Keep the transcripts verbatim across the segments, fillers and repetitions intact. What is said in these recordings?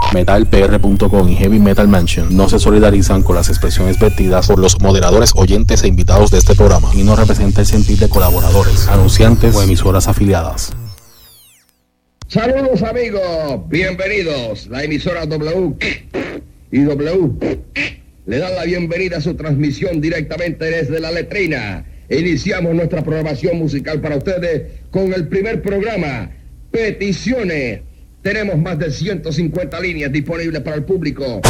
metal p r punto com y Heavy Metal Mansion no se solidarizan con las expresiones vertidas por los moderadores, oyentes e invitados de este programa y no representa el sentir de colaboradores, anunciantes o emisoras afiliadas. Saludos amigos, bienvenidos. La emisora W y W le dan la bienvenida a su transmisión directamente desde la letrina. Iniciamos nuestra programación musical para ustedes con el primer programa, Peticiones. Tenemos más de ciento cincuenta líneas disponibles para el público.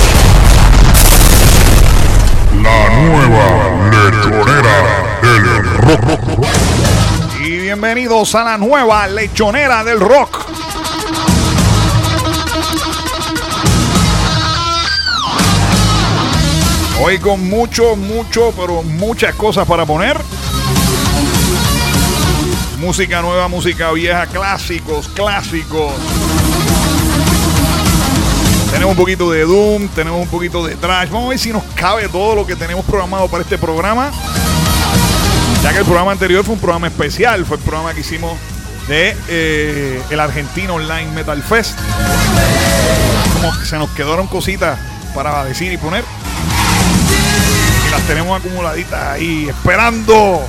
La nueva lechonera del rock. Y bienvenidos a la nueva lechonera del rock. Hoy con mucho, mucho, pero muchas cosas para poner. Música nueva, música vieja, clásicos, clásicos. Tenemos un poquito de Doom, tenemos un poquito de Thrash. Vamos a ver si nos cabe todo lo que tenemos programado para este programa. Ya que el programa anterior fue un programa especial. Fue el programa que hicimos de eh, el Argentino Online Metal Fest. Como que se nos quedaron cositas para decir y poner. Y las tenemos acumuladitas ahí, esperando.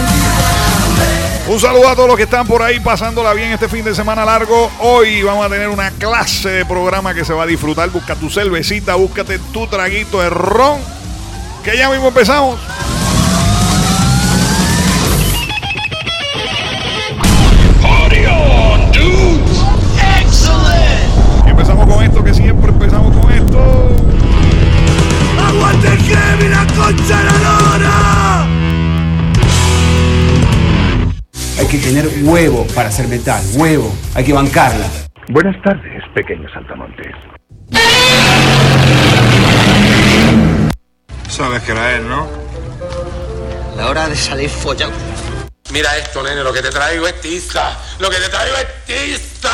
Un saludo a todos los que están por ahí pasándola bien este fin de semana largo. Hoy vamos a tener una clase de programa que se va a disfrutar. Busca tu cervecita, búscate tu traguito de ron, que ya mismo empezamos. Party on, dudes! Excellent! Y empezamos con esto, que siempre empezamos con esto. ¡Aguante el Kevin, la concha de la lora! Hay que tener huevo para hacer metal, huevo, hay que bancarla. Buenas tardes, pequeños saltamontes. Sabes que era él, ¿no? La hora de salir follado. Mira esto, nene, lo que te traigo es tiza. Lo que te traigo es tiza.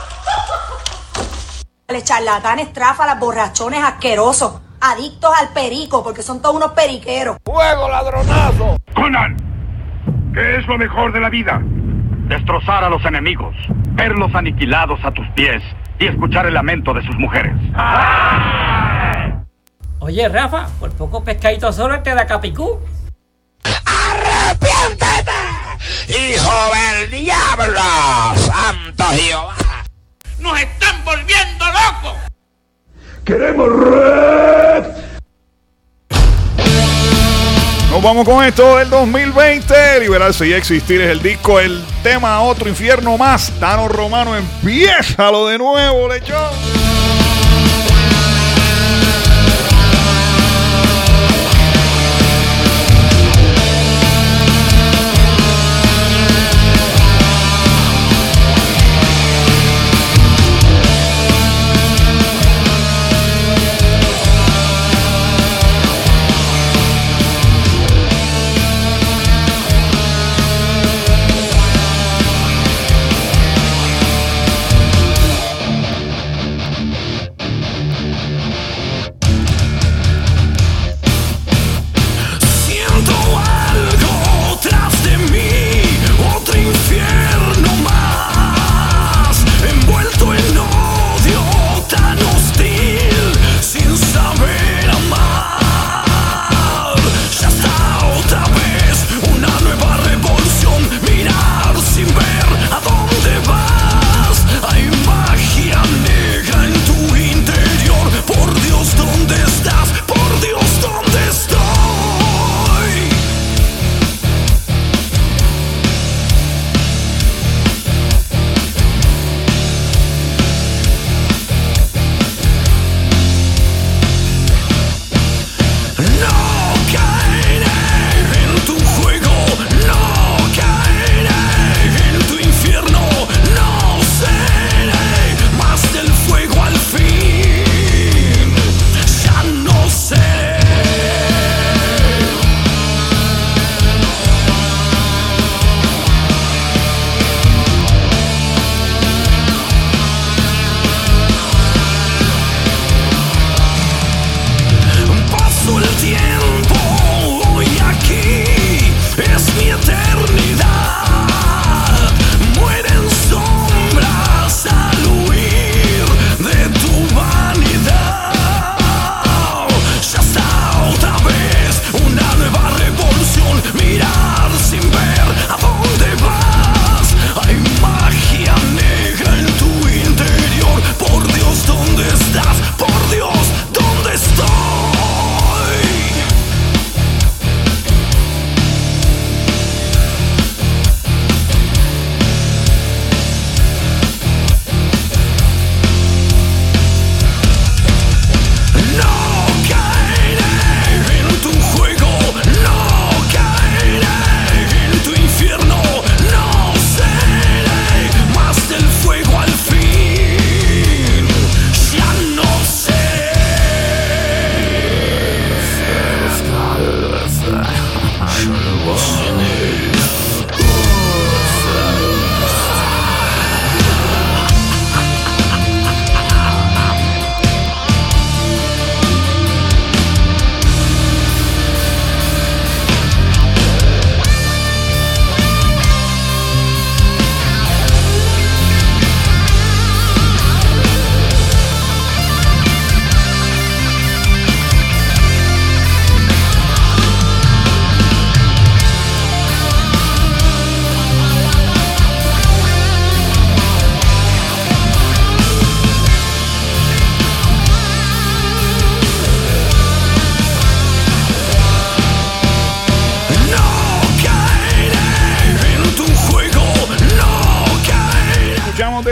Los charlatanes, tráfalas, borrachones asquerosos, adictos al perico, porque son todos unos periqueros. ¡Fuego, ladronazo! Conan, ¿qué es lo mejor de la vida? Destrozar a los enemigos, verlos aniquilados a tus pies y escuchar el lamento de sus mujeres. ¡Ah! Oye, Rafa, por poco pescadito solo te da capicú. ¡Arrepiéntete, hijo del diablo! ¡Santo Jehová! ¡Nos están volviendo locos! ¡Queremos red! Nos vamos con esto del dos mil veinte. Liberarse y existir es el disco. El tema Otro Infierno Más. Tano Romano, empiézalo de nuevo, lechón.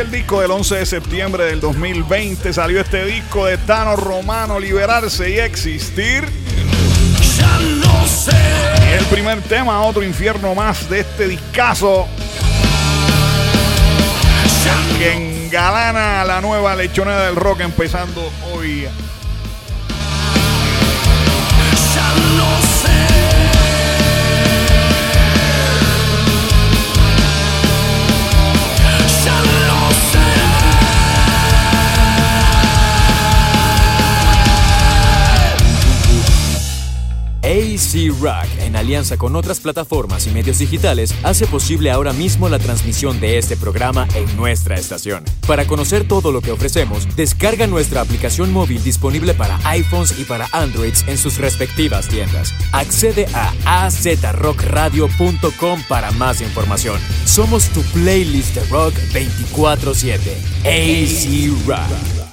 primer disco del once de septiembre del dos mil veinte. Salió este disco de Tano Romano, Liberarse y Existir. Ya no sé. Y el primer tema, Otro Infierno Más, de este discazo que engalana la nueva lechonera del rock empezando hoy. Ya no sé. Ya no sé. A C Rock, en alianza con otras plataformas y medios digitales, hace posible ahora mismo la transmisión de este programa en nuestra estación. Para conocer todo lo que ofrecemos, descarga nuestra aplicación móvil disponible para iPhones y para Androids en sus respectivas tiendas. Accede a a z rock radio punto com para más información. Somos tu playlist de rock veinticuatro siete. A C Rock.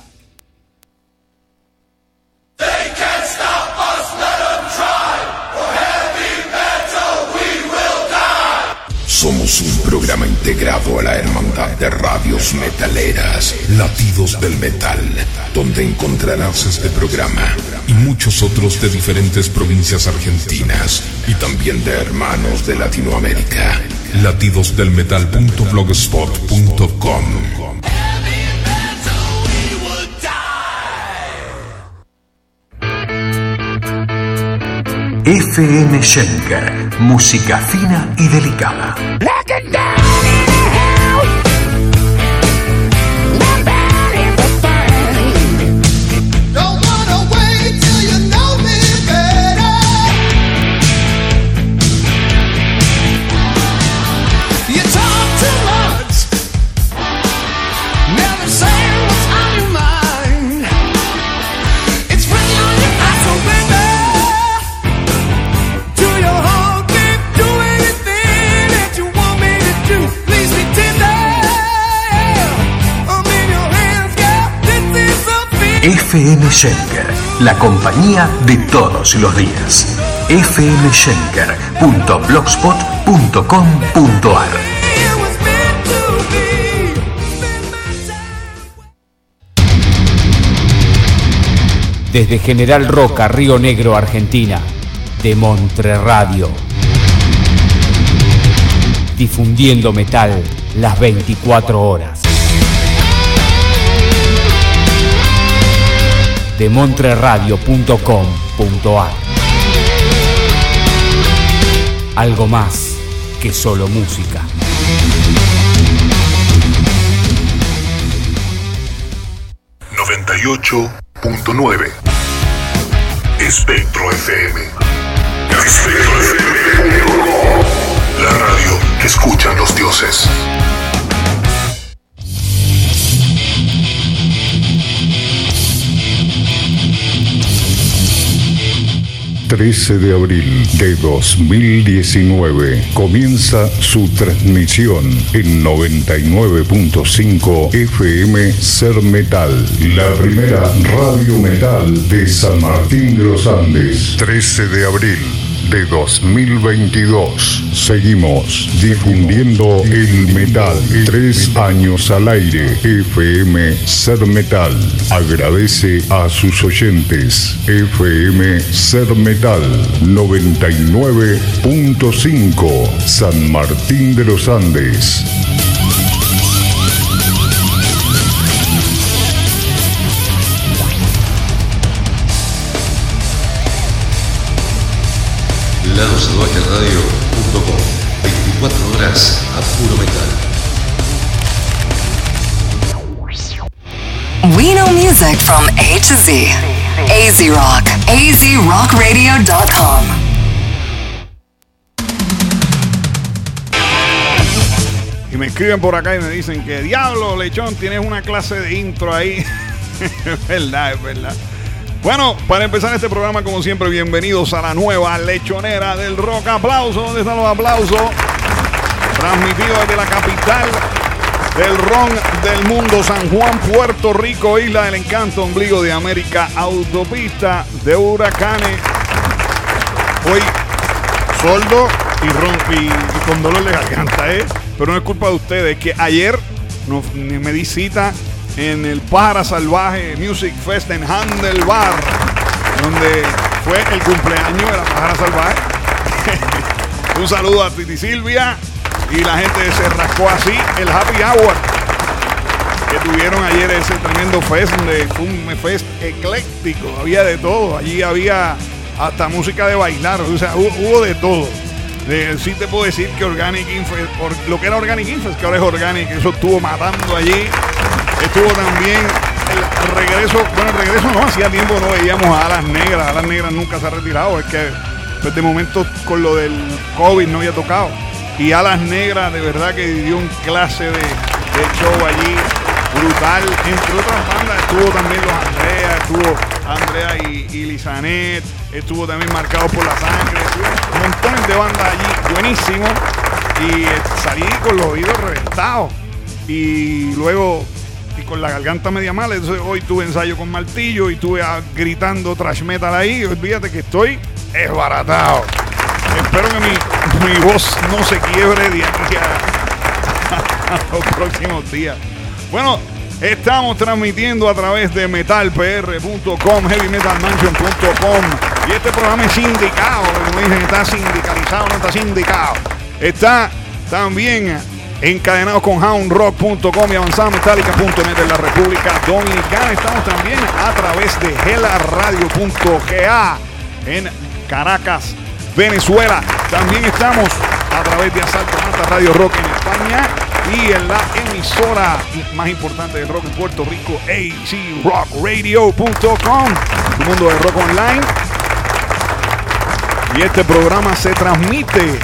Somos un programa integrado a la Hermandad de Radios Metaleras, Latidos del Metal, donde encontrarás este programa y muchos otros de diferentes provincias argentinas y también de hermanos de Latinoamérica. latidos del metal punto blogspot punto com. F M Schenker, música fina y delicada. F M Schenker, la compañía de todos los días. f m schenker punto blogspot punto com punto a r. Desde General Roca, Río Negro, Argentina, de Montreradio. Difundiendo metal las veinticuatro horas. De montreradio punto com punto a r. Algo más que solo música. noventa y ocho punto nueve Espectro F M. Espectro F M. La radio que escuchan los dioses. trece de abril de dos mil diecinueve comienza su transmisión en noventa y nueve punto cinco F M Ser Metal, la primera radio metal de San Martín de los Andes. trece de abril de dos mil veintidós. Seguimos difundiendo el metal. Tres años al aire. F M Ser Metal agradece a sus oyentes. F M Ser Metal noventa y nueve punto cinco San Martín de los Andes. lado salvaje radio punto com. veinticuatro horas a puro metal. We know music from A to Z. A Z Rock. A Z rock radio dot com. Y me escriben por acá y me dicen que diablo, Lechón, tienes una clase de intro ahí. Es verdad, es verdad. Bueno, para empezar este programa, como siempre, bienvenidos a la nueva lechonera del rock. Aplausos, ¿dónde están los aplausos? Transmitido desde la capital del ron del mundo, San Juan, Puerto Rico, Isla del Encanto, ombligo de América, autopista de huracanes. Hoy, sordo y, ron, y, y con dolor de garganta, ¿eh? Pero no es culpa de ustedes, es que ayer no, me di cita en el Pájara Salvaje Music Fest en Handlebar, donde fue el cumpleaños de la Pájara Salvaje. Un saludo a Titi Silvia y la gente se rascó así el Happy Hour que tuvieron ayer, ese tremendo fest, donde fue un fest ecléctico, había de todo, allí había hasta música de bailar, o sea, hubo, hubo de todo. De, sí te puedo decir que Organic Infest, or, lo que era Organic Infest, que ahora es Organic, eso estuvo matando allí. Estuvo también el regreso, bueno, el regreso no, hacía tiempo no veíamos a Alas Negras, Alas Negras nunca se ha retirado, es que pues, de momento con lo del COVID no había tocado. Y Alas Negras de verdad que dio un clase de, de show allí, brutal. Entre otras bandas estuvo también los Andrea, estuvo Andrea y, y Lizanet, estuvo también Marcado por la Sangre, estuvo montones de bandas allí, buenísimo. Y eh, salí con los oídos reventados. Y luego, y con la garganta media mal, entonces hoy tuve ensayo con martillo y estuve a, gritando thrash metal ahí. Olvídate que estoy esbaratado. Espero que mi, mi voz no se quiebre de aquí a, a los próximos días. Bueno, estamos transmitiendo a través de metal p r punto com, heavy metal mansion punto com, y este programa es sindicado, como dicen, está sindicalizado, no está sindicado. Está también encadenados con hound rock punto com y avanzada metálica punto net en la República Dominicana. Estamos también a través de gela radio punto g a en Caracas, Venezuela. También estamos a través de Asalto Mata Radio Rock en España y en la emisora más importante de rock en Puerto Rico, A C rock radio punto com, tu mundo de rock online. Y este programa se transmite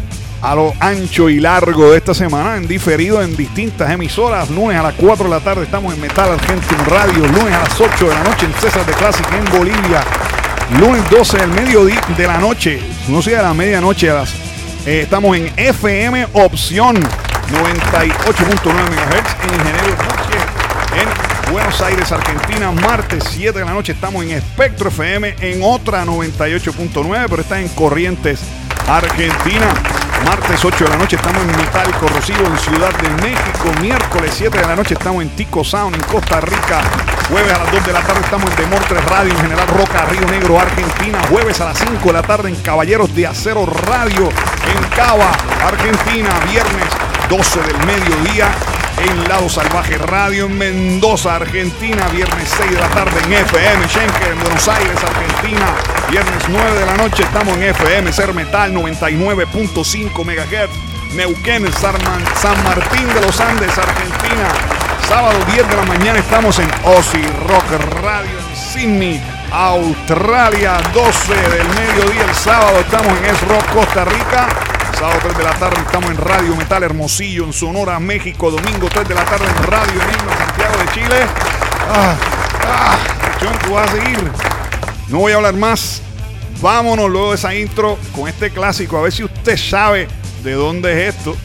a lo ancho y largo de esta semana, en diferido en distintas emisoras. Lunes a las cuatro de la tarde estamos en Metal Argentino Radio. Lunes a las ocho de la noche en César de Classic en Bolivia. Lunes doce del mediodía de la noche, no sé, a la medianoche, a las, eh, estamos en F M Opción noventa y ocho punto nueve megahertz en Ingeniero Duque en Buenos Aires, Argentina. Martes siete de la noche estamos en Espectro F M en otra noventa y ocho punto nueve, pero está en Corrientes, Argentina. Martes ocho de la noche estamos en Metal Corrosivo en Ciudad de México. Miércoles siete de la noche estamos en Tico Sound en Costa Rica. Jueves a las dos de la tarde estamos en Demontres Radio en General Roca, Río Negro, Argentina. Jueves a las cinco de la tarde en Caballeros de Acero Radio en Cava, Argentina. Viernes doce del mediodía en Lado Salvaje Radio en Mendoza, Argentina. Viernes seis de la tarde en F M Schenker en Buenos Aires, Argentina. Viernes nueve de la noche estamos en F M Ser Metal noventa y nueve punto cinco megahertz, Neuquén, San Martín de los Andes, Argentina. Sábado diez de la mañana estamos en Ozzy Rock Radio en Sydney, Australia. doce del mediodía el sábado estamos en Es Rock Costa Rica. Sábado tres de la tarde estamos en Radio Metal Hermosillo en Sonora, México. Domingo tres de la tarde en Radio Enigma Santiago de Chile. Ah, ah, John, tú vas a seguir. No voy a hablar más. Vámonos luego de esa intro con este clásico. A ver si usted sabe de dónde es esto.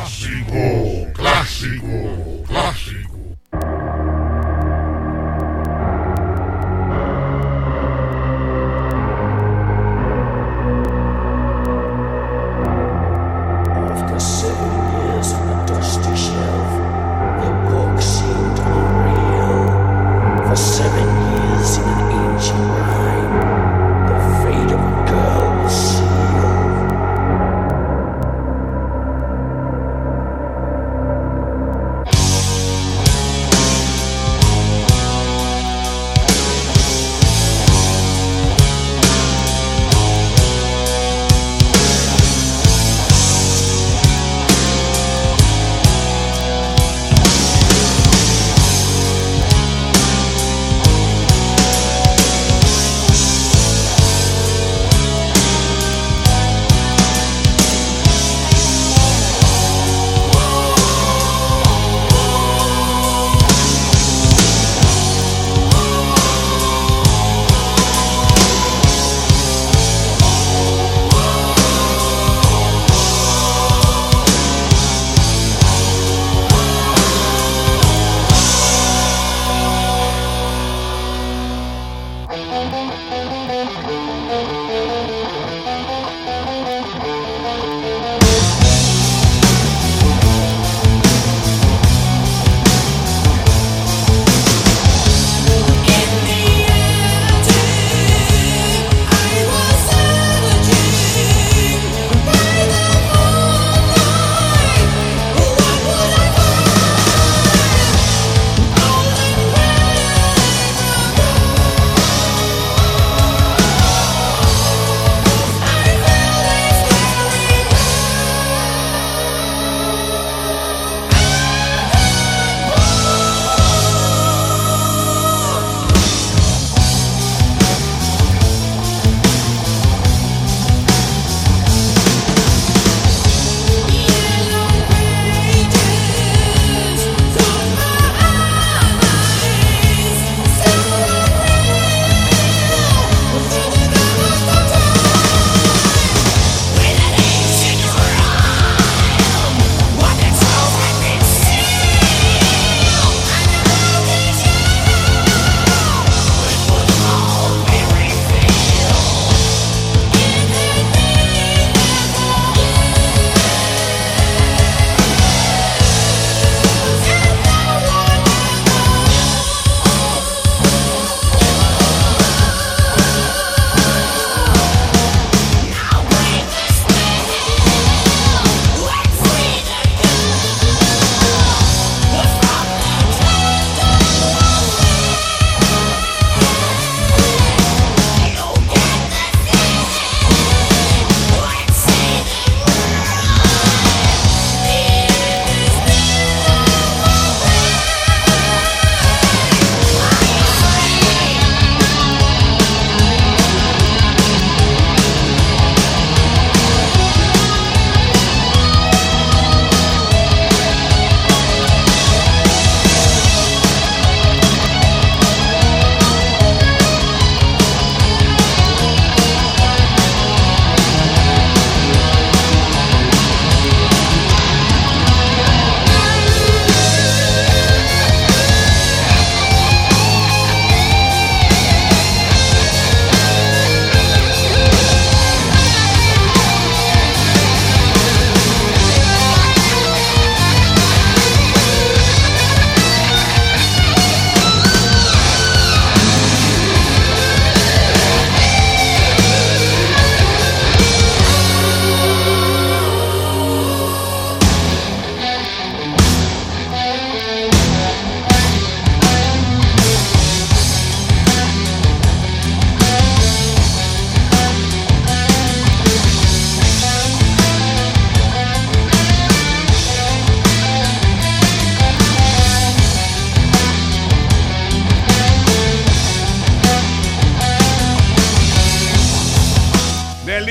Clásico, clásico, clásico. Sealed.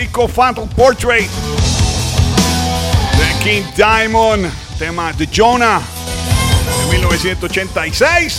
disco Fatal Portrait de King Diamond, tema de Jonah de mil novecientos ochenta y seis.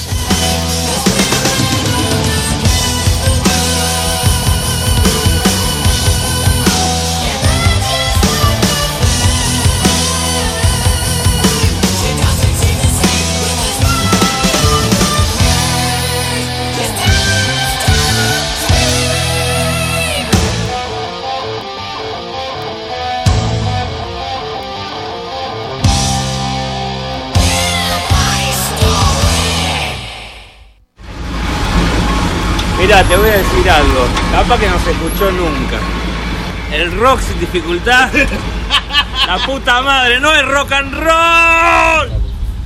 Mirá, te voy a decir algo, capaz que no se escuchó nunca. El rock sin dificultad, la puta madre, no es rock and roll.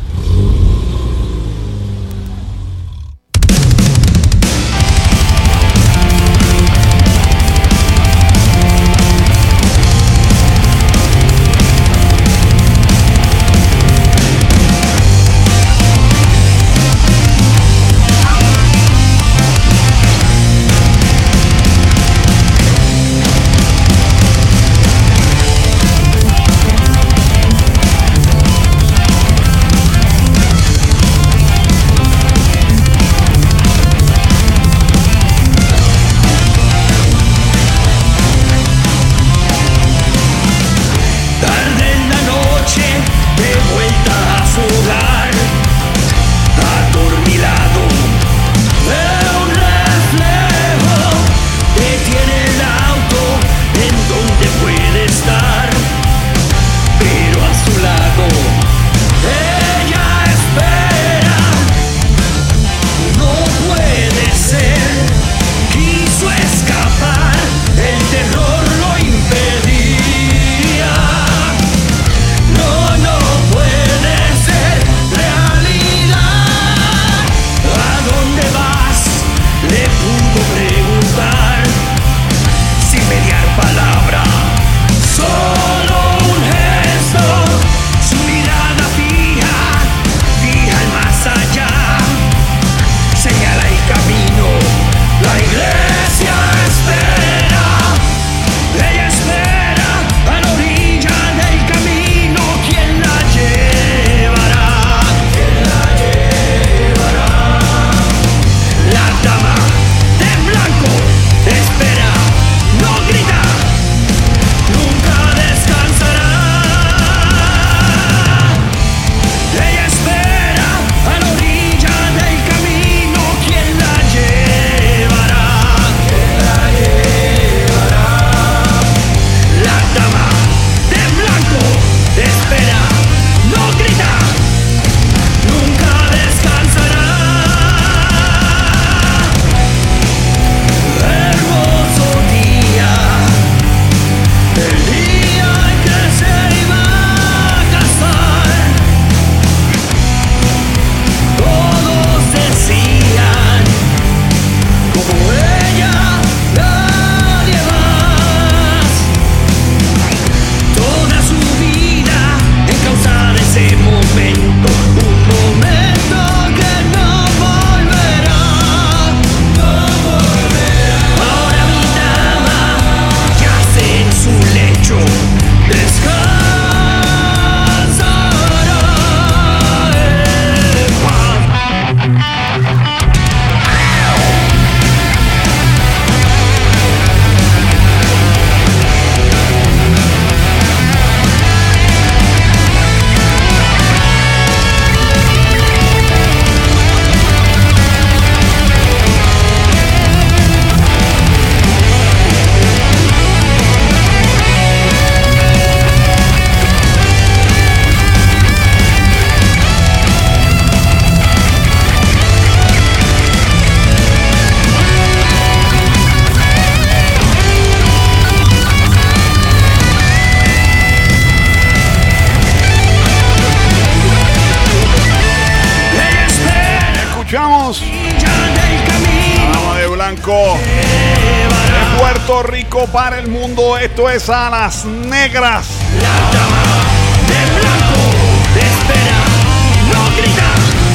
De Puerto Rico para el mundo, esto es Alas Negras. La dama de blanco te espera, no grita,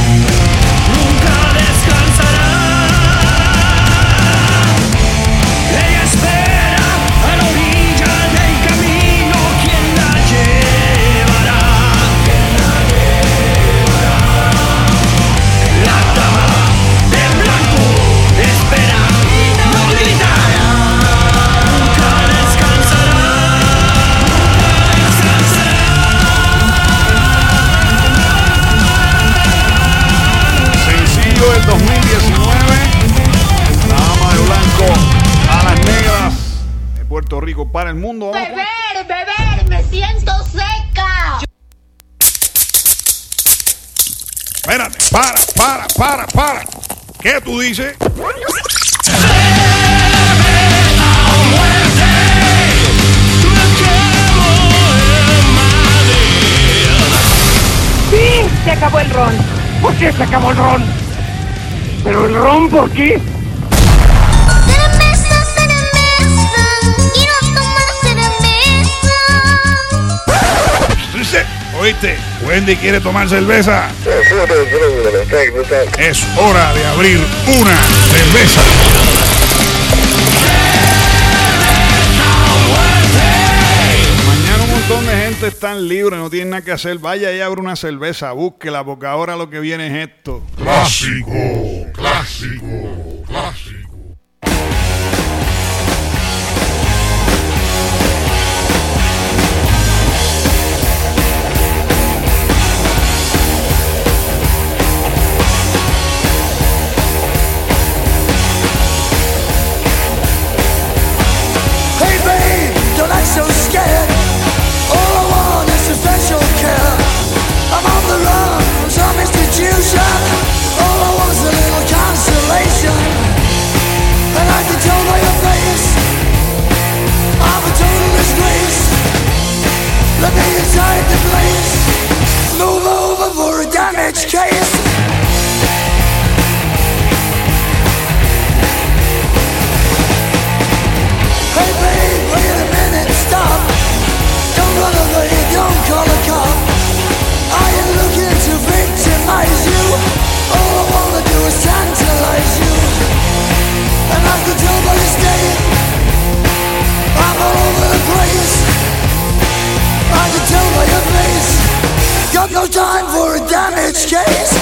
nunca descansará. Ella espera a la orilla Puerto Rico para el mundo. Vamos beber, con... beber, me siento seca. Espérate, para, para, para, para. ¿Qué tú dices? ¡Sí! Se acabó el ron. ¿Por qué se acabó el ron? ¿Pero el ron por qué? Cerveza, cerveza, quiero tomar cerveza. ¿Oíste? Wendy quiere tomar cerveza. Es hora de abrir una cerveza. Mañana un montón de gente está libre, no tienen nada que hacer. Vaya y abre una cerveza, búsquela, porque ahora lo que viene es esto. Clásico, clásico, clásico. So scared. All I want is a special care. I'm on the run from some institution. All I want is a little consolation. And I can tell by your face I'm a total disgrace. Let me inside the place. Move over for a damaged case. Hey babe, wait a minute, stop. Don't run away, don't call a cop. I am looking to victimize you. All I wanna do is tantalize you. And I can tell by your state I'm all over the place. I can tell by your face got no time for a damaged case.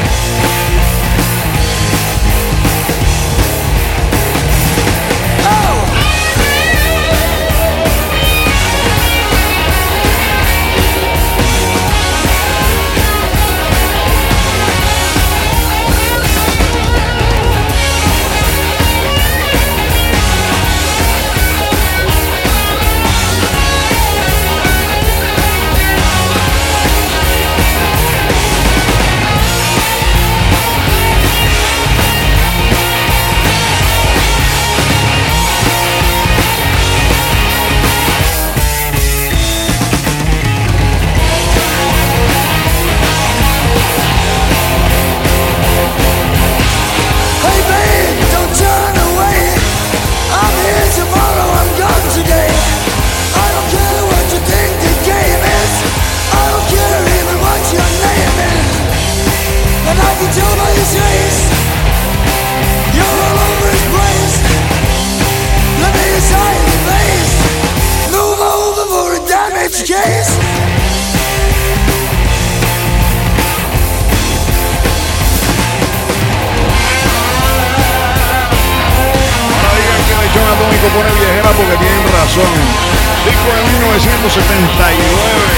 Pone viejera porque tienen razón. Disco de mil novecientos setenta y nueve.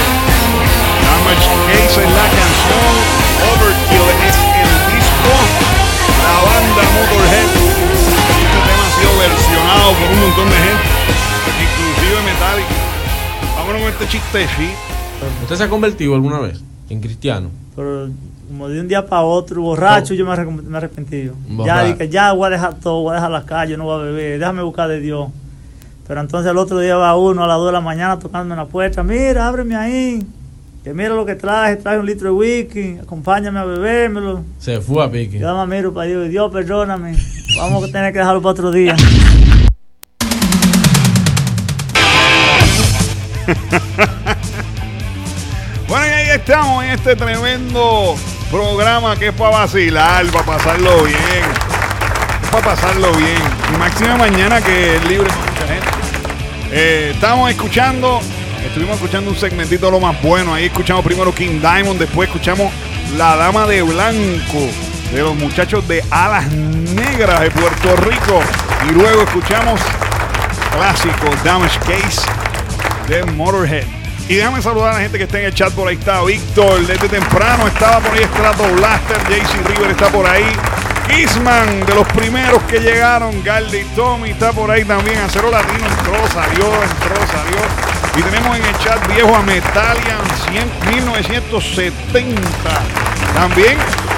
Damage Case es la canción. Overkill es el disco. La banda Motorhead. Este tema ha sido versionado por un montón de gente, inclusive Metallica. Vámonos con este chistecito. ¿Usted se ha convertido alguna vez en cristiano? Pero como de un día para otro, borracho, oh. yo me, arrep- me arrepentí. Ya dije, ya voy a dejar todo, voy a dejar la calle, no voy a beber, déjame buscar de Dios. Pero entonces el otro día va uno a las dos de la mañana tocándome en la puerta, mira, ábreme ahí, que mira lo que traje, traje un litro de whisky, acompáñame a bebérmelo. Se fue a pique. Yo me miro para Dios, Dios, perdóname, vamos a tener que dejarlo para otro día. Bueno, y ahí estamos en este tremendo programa que es para vacilar, para pasarlo bien. Es para pasarlo bien. Y máxima mañana que es libre con mucha gente. Eh, estamos escuchando, estuvimos escuchando un segmentito de lo más bueno. Ahí escuchamos primero King Diamond, después escuchamos La Dama de Blanco, de los muchachos de Alas Negras de Puerto Rico. Y luego escuchamos clásico Damage Case de Motorhead. Y déjame saludar a la gente que está en el chat. Por ahí está Víctor, desde temprano estaba por ahí Strato Blaster, J C River está por ahí, Kissman, de los primeros que llegaron. Galdi Tommy está por ahí también. Acero Latino entró, salió, entró, salió. Y tenemos en el chat viejo a Metalian mil novecientos setenta. También.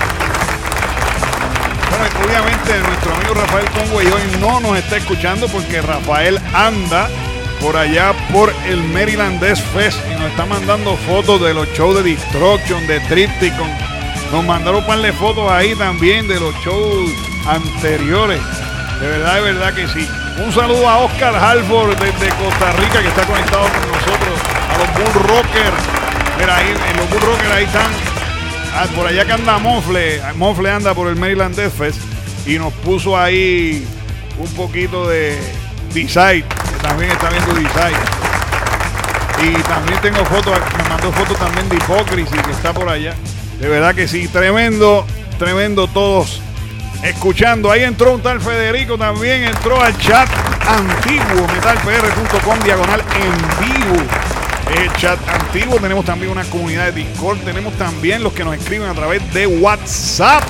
Bueno, obviamente nuestro amigo Rafael Conway hoy no nos está escuchando porque Rafael anda por allá por el Maryland Death Fest y nos está mandando fotos de los shows de Destruction, de Tripticon. Nos mandaron un par de fotos ahí también de los shows anteriores. De verdad, de verdad que sí. Un saludo a Oscar Halford desde Costa Rica que está conectado con nosotros. A los Bull Rockers. Mira, ahí en los Bull Rockers ahí están. Ah, por allá que anda Mofle. Mofle anda por el Maryland Death Fest y nos puso ahí un poquito de Decide, que también está viendo Decide. Y también tengo fotos, me mandó fotos también de Hypocrisy que está por allá. De verdad que sí, tremendo, tremendo todos escuchando. Ahí entró un tal Federico también, entró al chat antiguo, metalpr punto com diagonal en vivo. El chat antiguo, tenemos también una comunidad de Discord, tenemos también los que nos escriben a través de WhatsApp.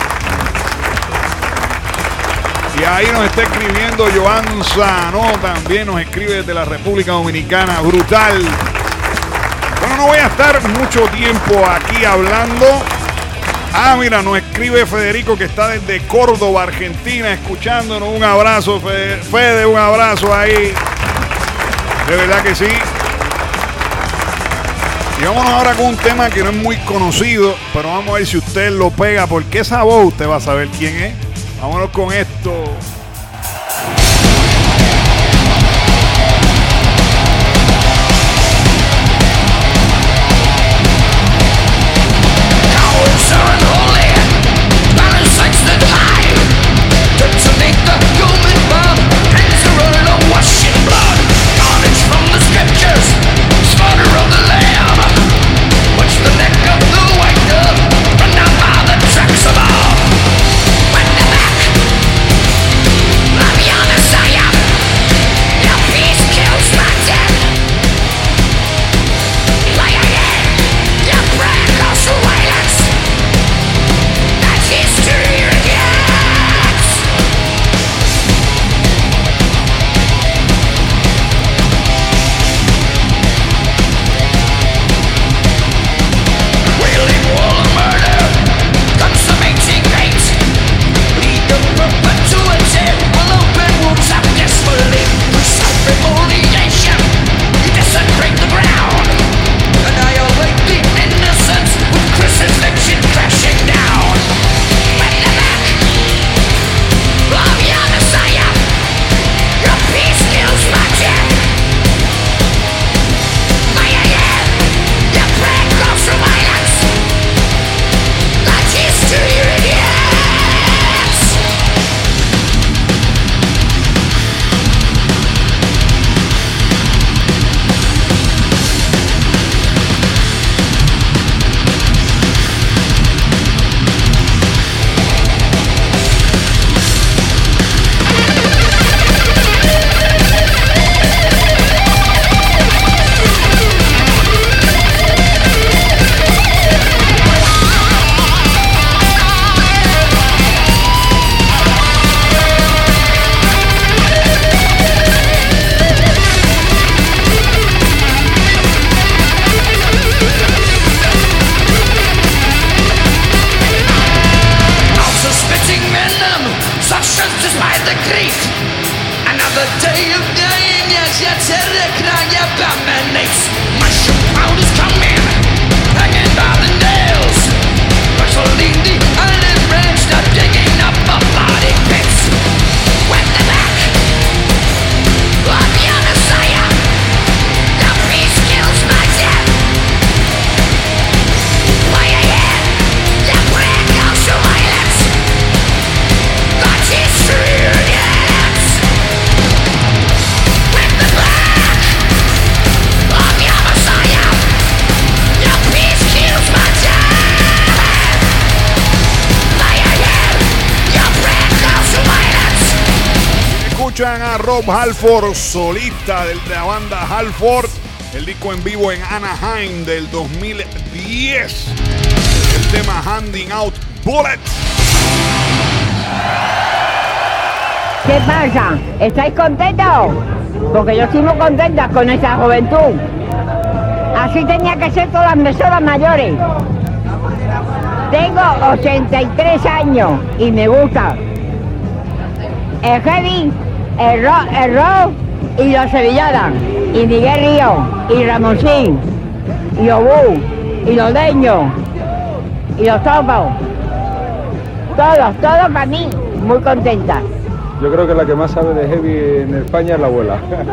Y ahí nos está escribiendo Joan Sano, también nos escribe desde la República Dominicana, brutal. Bueno, no voy a estar mucho tiempo aquí hablando. Ah, mira, nos escribe Federico que está desde Córdoba, Argentina, escuchándonos. Un abrazo, Fede, Fede, un abrazo ahí. De verdad que sí. Y vámonos ahora con un tema que no es muy conocido, pero vamos a ver si usted lo pega, porque esa voz usted va a saber quién es. Vámonos con esto. A Rob Halford, solista de la banda Halford, el disco en vivo en Anaheim del dos mil diez, el tema Handing Out Bullets. ¿Qué pasa? ¿Estáis contentos? Porque yo estoy muy contenta con esa juventud. Así tenía que ser todas las emisoras mayores. Tengo ochenta y tres años y me gusta el heavy, el rock, el rock y los sevillanas, y Miguel Río, y Ramoncín, y Obú, y los leños, y los topos. Todos, todos para mí, muy contenta. Yo creo que la que más sabe de heavy en España es la abuela.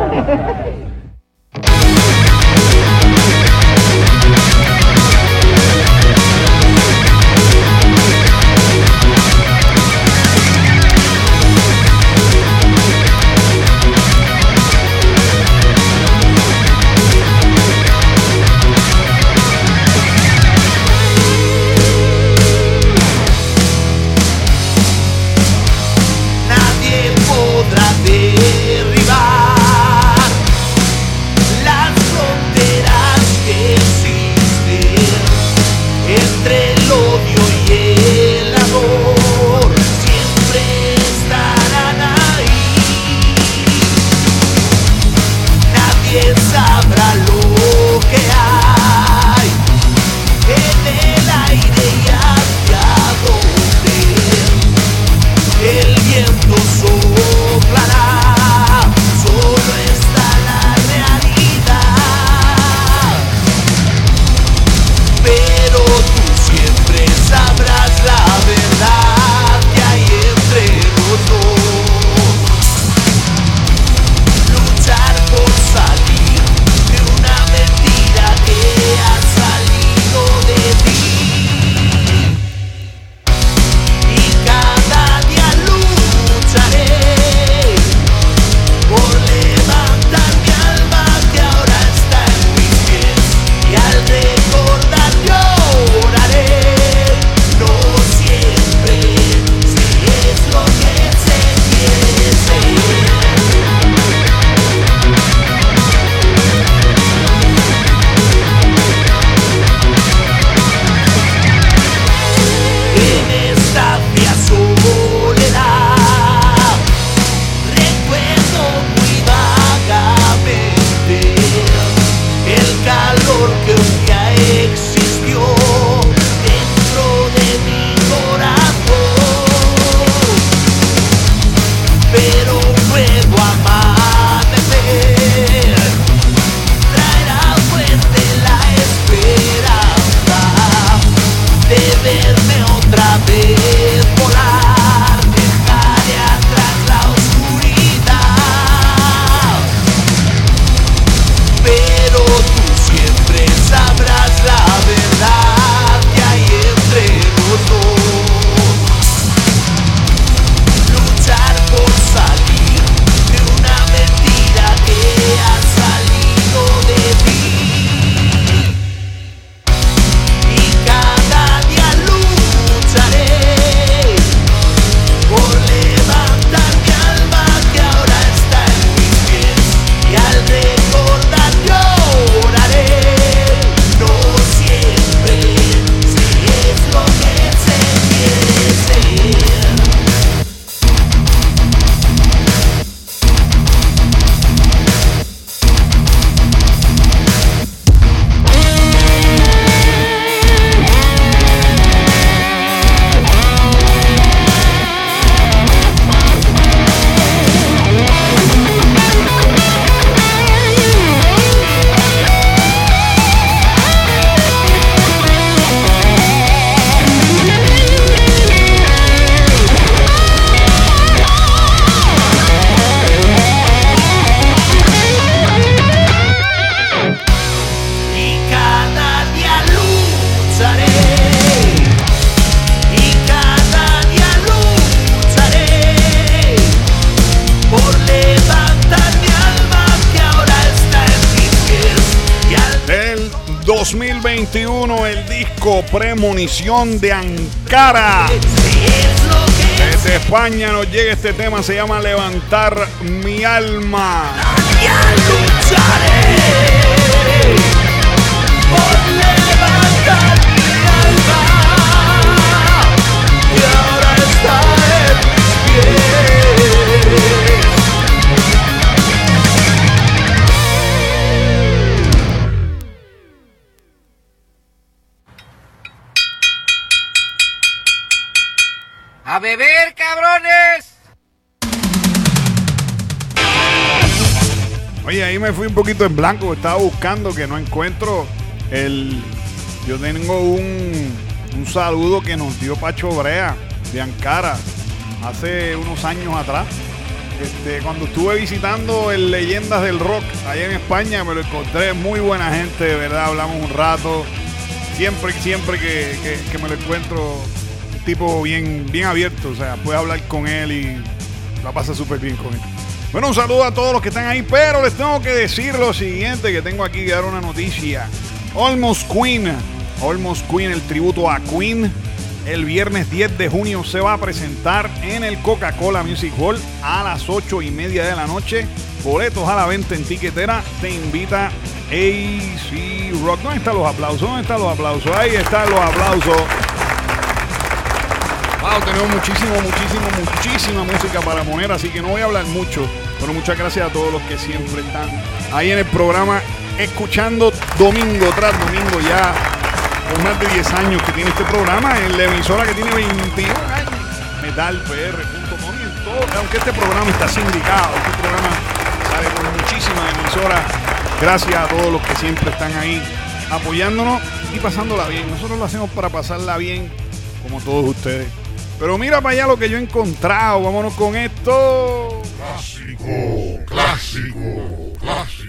dos mil veintiuno, el disco Premonición de Ankara. Desde España nos llega este tema, se llama Levantar mi alma. Lucharé por levantar mi alma y ahora está en cabrones! Oye, ahí me fui un poquito en blanco. Estaba buscando que no encuentro el... Yo tengo un, un saludo que nos dio Pacho Brea de Ankara hace unos años atrás. Este, cuando estuve visitando el Leyendas del Rock allá en España, me lo encontré, muy buena gente, de verdad, hablamos un rato. Siempre, siempre que, que, que me lo encuentro, un tipo bien, bien abierto, o sea, puedes hablar con él y la pasa súper bien con él. Bueno, un saludo a todos los que están ahí, pero les tengo que decir lo siguiente, que tengo aquí que dar una noticia. Almost Queen, Almost Queen, el tributo a Queen, el viernes diez de junio se va a presentar en el Coca-Cola Music Hall a las ocho y media de la noche. Boletos a la venta en Tiquetera. Te invita A C Rock. ¿Dónde están los aplausos? ¿Dónde están los aplausos? Ahí están los aplausos. Wow, tenemos muchísimo, muchísimo, muchísima música para poner, así que no voy a hablar mucho. Pero muchas gracias a todos los que siempre están ahí en el programa, escuchando domingo tras domingo ya. Por más de diez años que tiene este programa, en la emisora que tiene veintiún años, metal p r punto com, y en todo, aunque este programa está sindicado, este programa sale por muchísimas emisoras. Gracias a todos los que siempre están ahí apoyándonos y pasándola bien. Nosotros lo hacemos para pasarla bien, como todos ustedes. Pero mira para allá lo que yo he encontrado. Vámonos con esto. Clásico, clásico, clásico.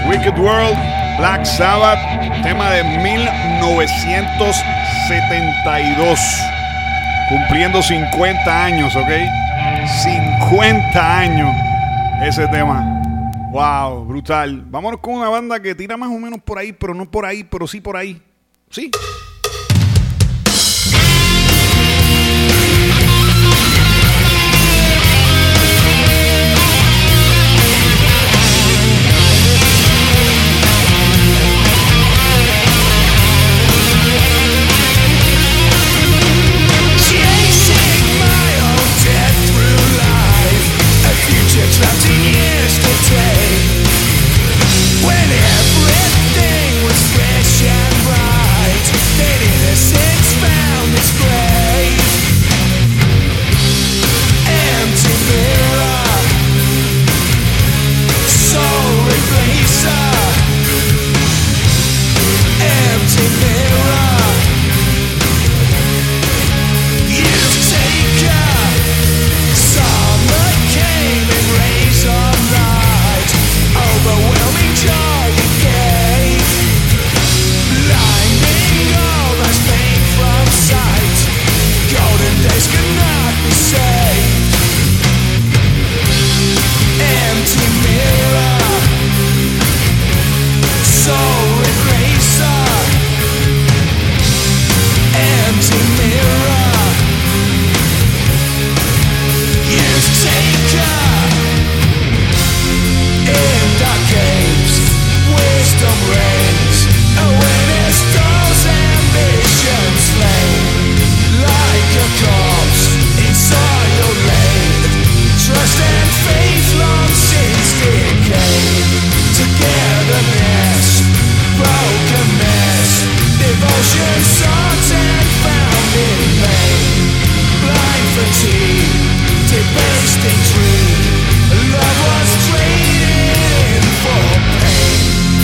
Wicked World, Black Sabbath, tema de mil novecientos setenta y dos, cumpliendo cincuenta años, ¿ok? cincuenta años ese tema. Wow, brutal. Vámonos con una banda que tira más o menos por ahí, pero no por ahí, pero sí por ahí. Sí. Trapped in yesterday, when everything was fresh and bright, then innocence found its grave. Empty mirror, soul replacer. Empty mirror, you've taken summer came and rays of light, overwhelming joy it gave, blinding all that's pain from sight. Golden days could not be saved. Empty mirror, soul eraser. Empty mirror, you've taken in dark caves, wisdom reigns. Awareness throws ambition slain, like a corpse inside your lane. Trust and faith long since decayed. Togetherness, brokenness, devotion sought and found in vain. Blind fatigue, debased intrigue, love was traded in for pain.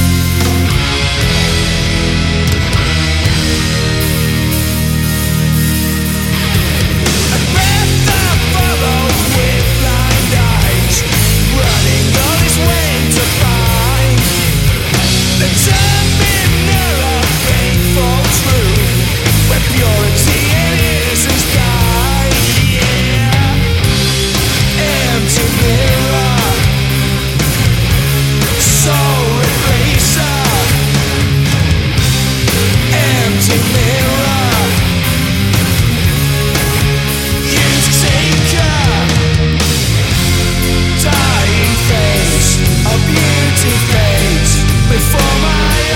A path that follows with blind eyes, running all his way to find the terminal of painful truth, where purity and innocence die. Yeah. Empty mirror, soul eraser. Empty mirror, you've taken dying face, a beauty fades before my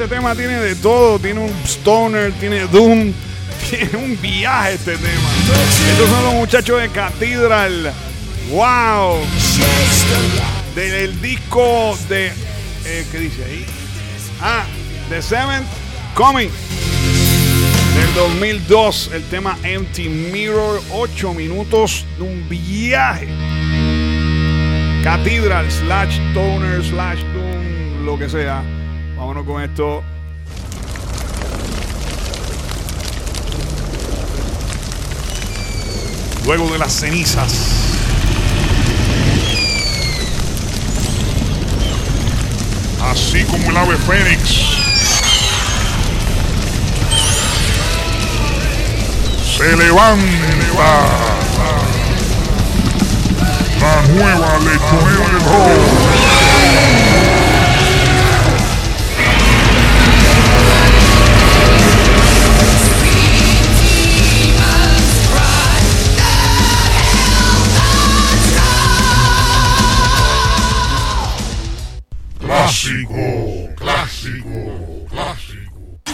este tema tiene de todo. Tiene un stoner, tiene doom, tiene un viaje este tema. Estos son los muchachos de Cathedral. ¡Wow! Del disco de... Eh, ¿qué dice ahí? Ah, The Seventh Coming. Del dos mil dos, el tema Empty Mirror. ocho minutos de un viaje. Cathedral slash stoner slash doom, lo que sea. Vámonos con esto. Luego de las cenizas, así como el ave fénix, se levanta la nueva lechonera del rock. Clásico, clásico, clásico.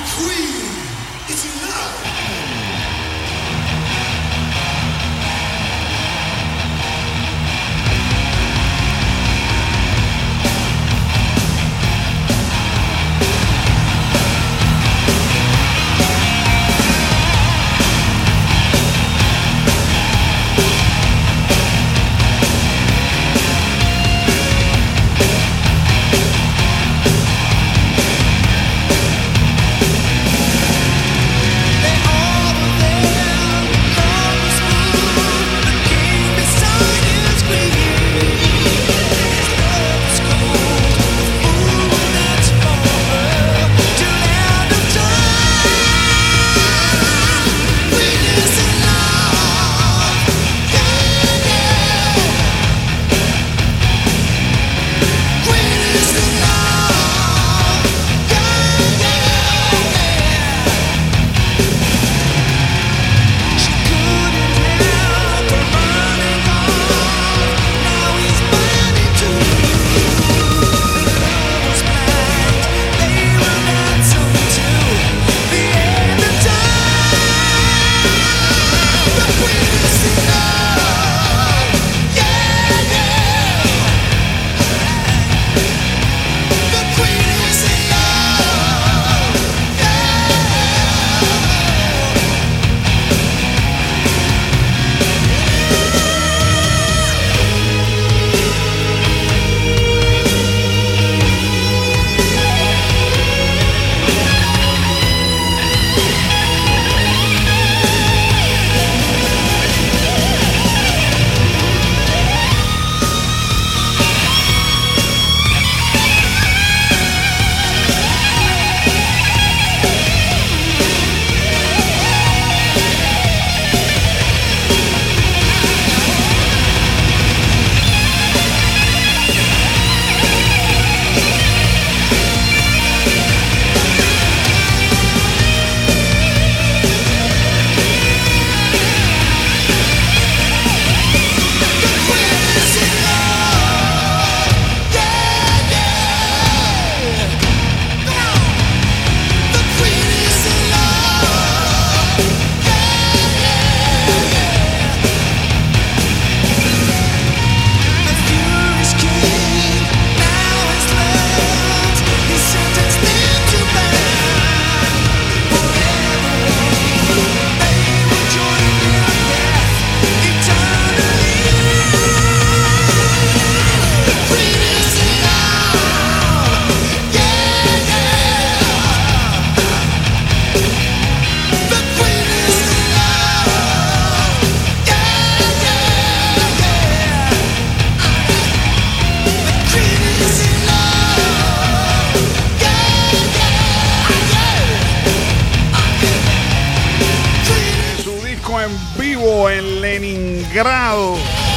Leningrado.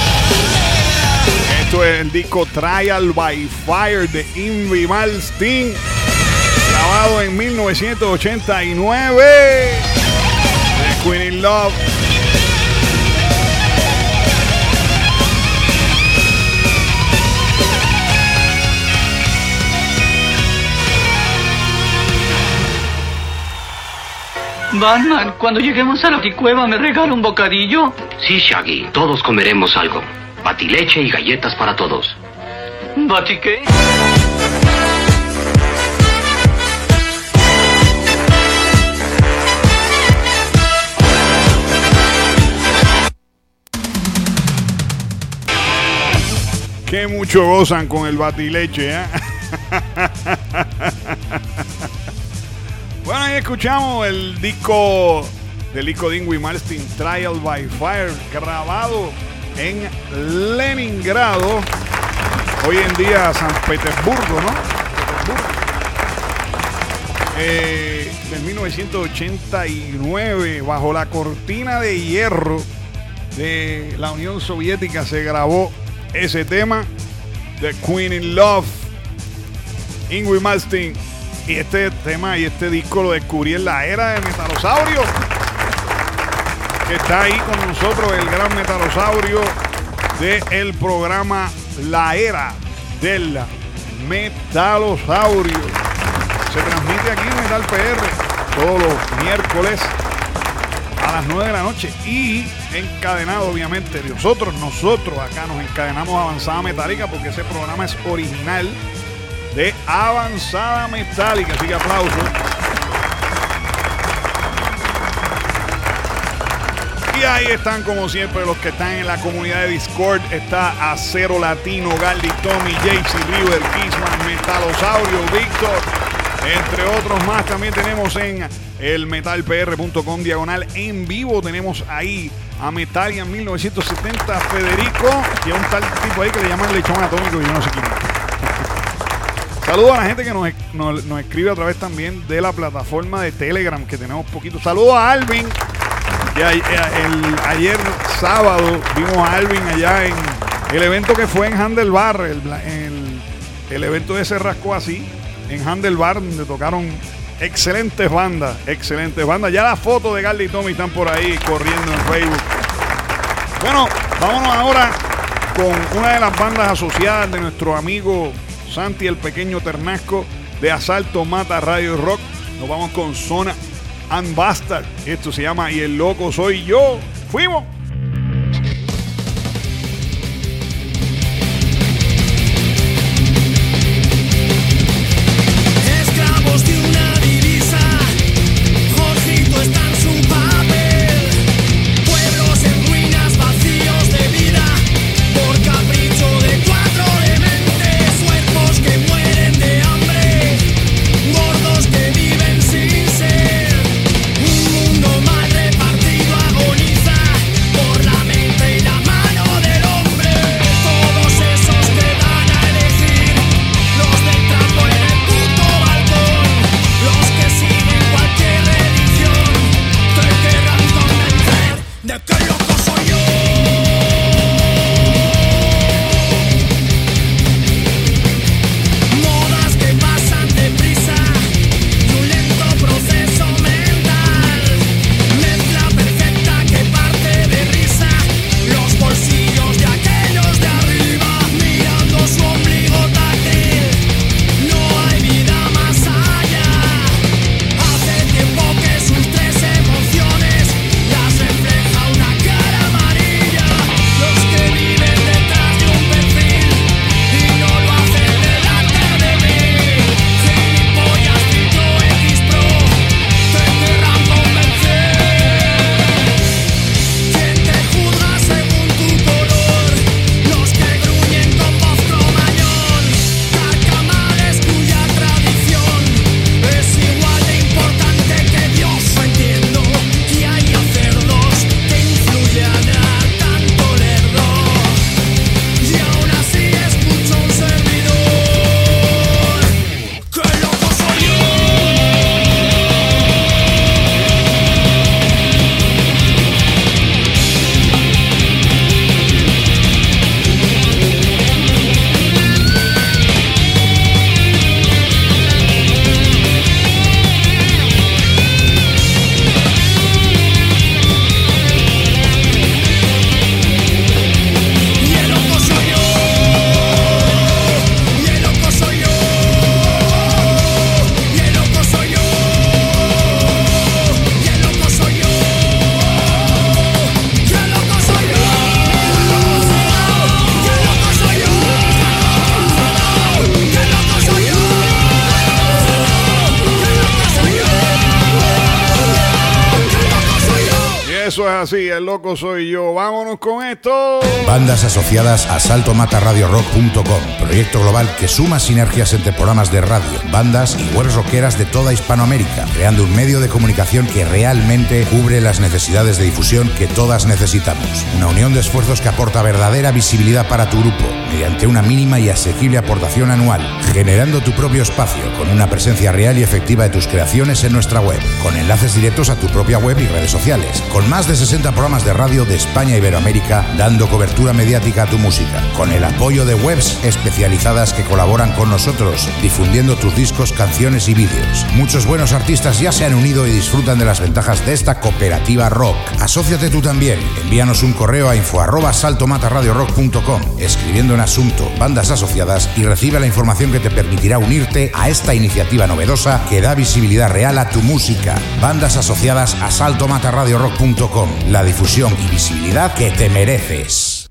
Esto es el disco Trial by Fire de Yngwie Malmsteen, grabado en mil novecientos ochenta y nueve. The Queen in Love. Batman, cuando lleguemos a la Cueva, ¿me regala un bocadillo? Sí, Shaggy, todos comeremos algo. Batileche y galletas para todos. ¿Bati qué? Que mucho gozan con el batileche, ¿eh? Bueno, ahí escuchamos el disco del disco de Yngwie Malmsteen, Trial by Fire, grabado en Leningrado, hoy en día San Petersburgo, ¿no? Petersburgo. Eh, de mil novecientos ochenta y nueve, bajo la cortina de hierro de la Unión Soviética, se grabó ese tema, The Queen in Love, Yngwie Malmsteen. Y este tema y este disco lo descubrí en la era del Metalosaurio, que está ahí con nosotros, el gran Metalosaurio del programa La Era del Metalosaurio. Se transmite aquí en Metal P R todos los miércoles a las nueve de la noche y encadenado, obviamente. Nosotros, nosotros acá nos encadenamos a Avanzada Metálica porque ese programa es original de Avanzada Metálica, así que aplausos. Y ahí están, como siempre, los que están en la comunidad de Discord. Está Acero Latino, Galdi, Tommy, Jaycee, River, Kissman, Metalosaurio, Víctor, entre otros más. También tenemos en el metal p r punto com diagonal en vivo. Tenemos ahí a Metalian mil novecientos setenta, Federico, y a un tal tipo ahí que le llaman Lechón Atómico y yo no sé quién es. Saludos a la gente que nos, nos, nos escribe a través también de la plataforma de Telegram, que tenemos poquito. Saludos a Alvin. Ya, el, ayer sábado vimos a Alvin allá en el evento que fue en Handlebar, el, el, el evento de Se Rascó Así, en Handlebar, donde tocaron excelentes bandas, excelentes bandas. Ya las fotos de Garly y Tommy están por ahí corriendo en Facebook. Bueno, vámonos ahora con una de las bandas asociadas de nuestro amigo Santi el Pequeño Ternasco, de Asalto Mata Radio Rock. Nos vamos con Zona and Bastard. Esto se llama Y el Loco Soy Yo. ¡Fuimos! Esclavos de una divisa, Jorgito está en su papel. Pueblos en ruinas, vacíos de vida, por capricho de cuatro dementes. Cuerpos que mueren de hambre, gordos que viven sin ser. Un mundo mal repartido agoniza, Eso es así, el loco soy yo. Vámonos con esto. Bandas asociadas a salto mata radio rock punto com, proyecto global que suma sinergias entre programas de radio, bandas y webs rockeras de toda Hispanoamérica, creando un medio de comunicación que realmente cubre las necesidades de difusión que todas necesitamos. Una unión de esfuerzos que aporta verdadera visibilidad para tu grupo, mediante una mínima y asequible aportación anual, generando tu propio espacio con una presencia real y efectiva de tus creaciones en nuestra web, con enlaces directos a tu propia web y redes sociales, con más de sesenta programas de radio de España e Iberoamérica dando cobertura mediática a tu música, con el apoyo de webs especializadas que colaboran con nosotros, difundiendo tus discos, canciones y vídeos. Muchos buenos artistas ya se han unido y disfrutan de las ventajas de esta cooperativa rock. Asóciate tú también. Envíanos un correo a info arroba salto mata radio rock punto com, escribiendo en asunto bandas asociadas, y recibe la información que te permitirá unirte a esta iniciativa novedosa que da visibilidad real a tu música. Bandas asociadas a salto mata radio rock punto com, la difusión y visibilidad que te mereces.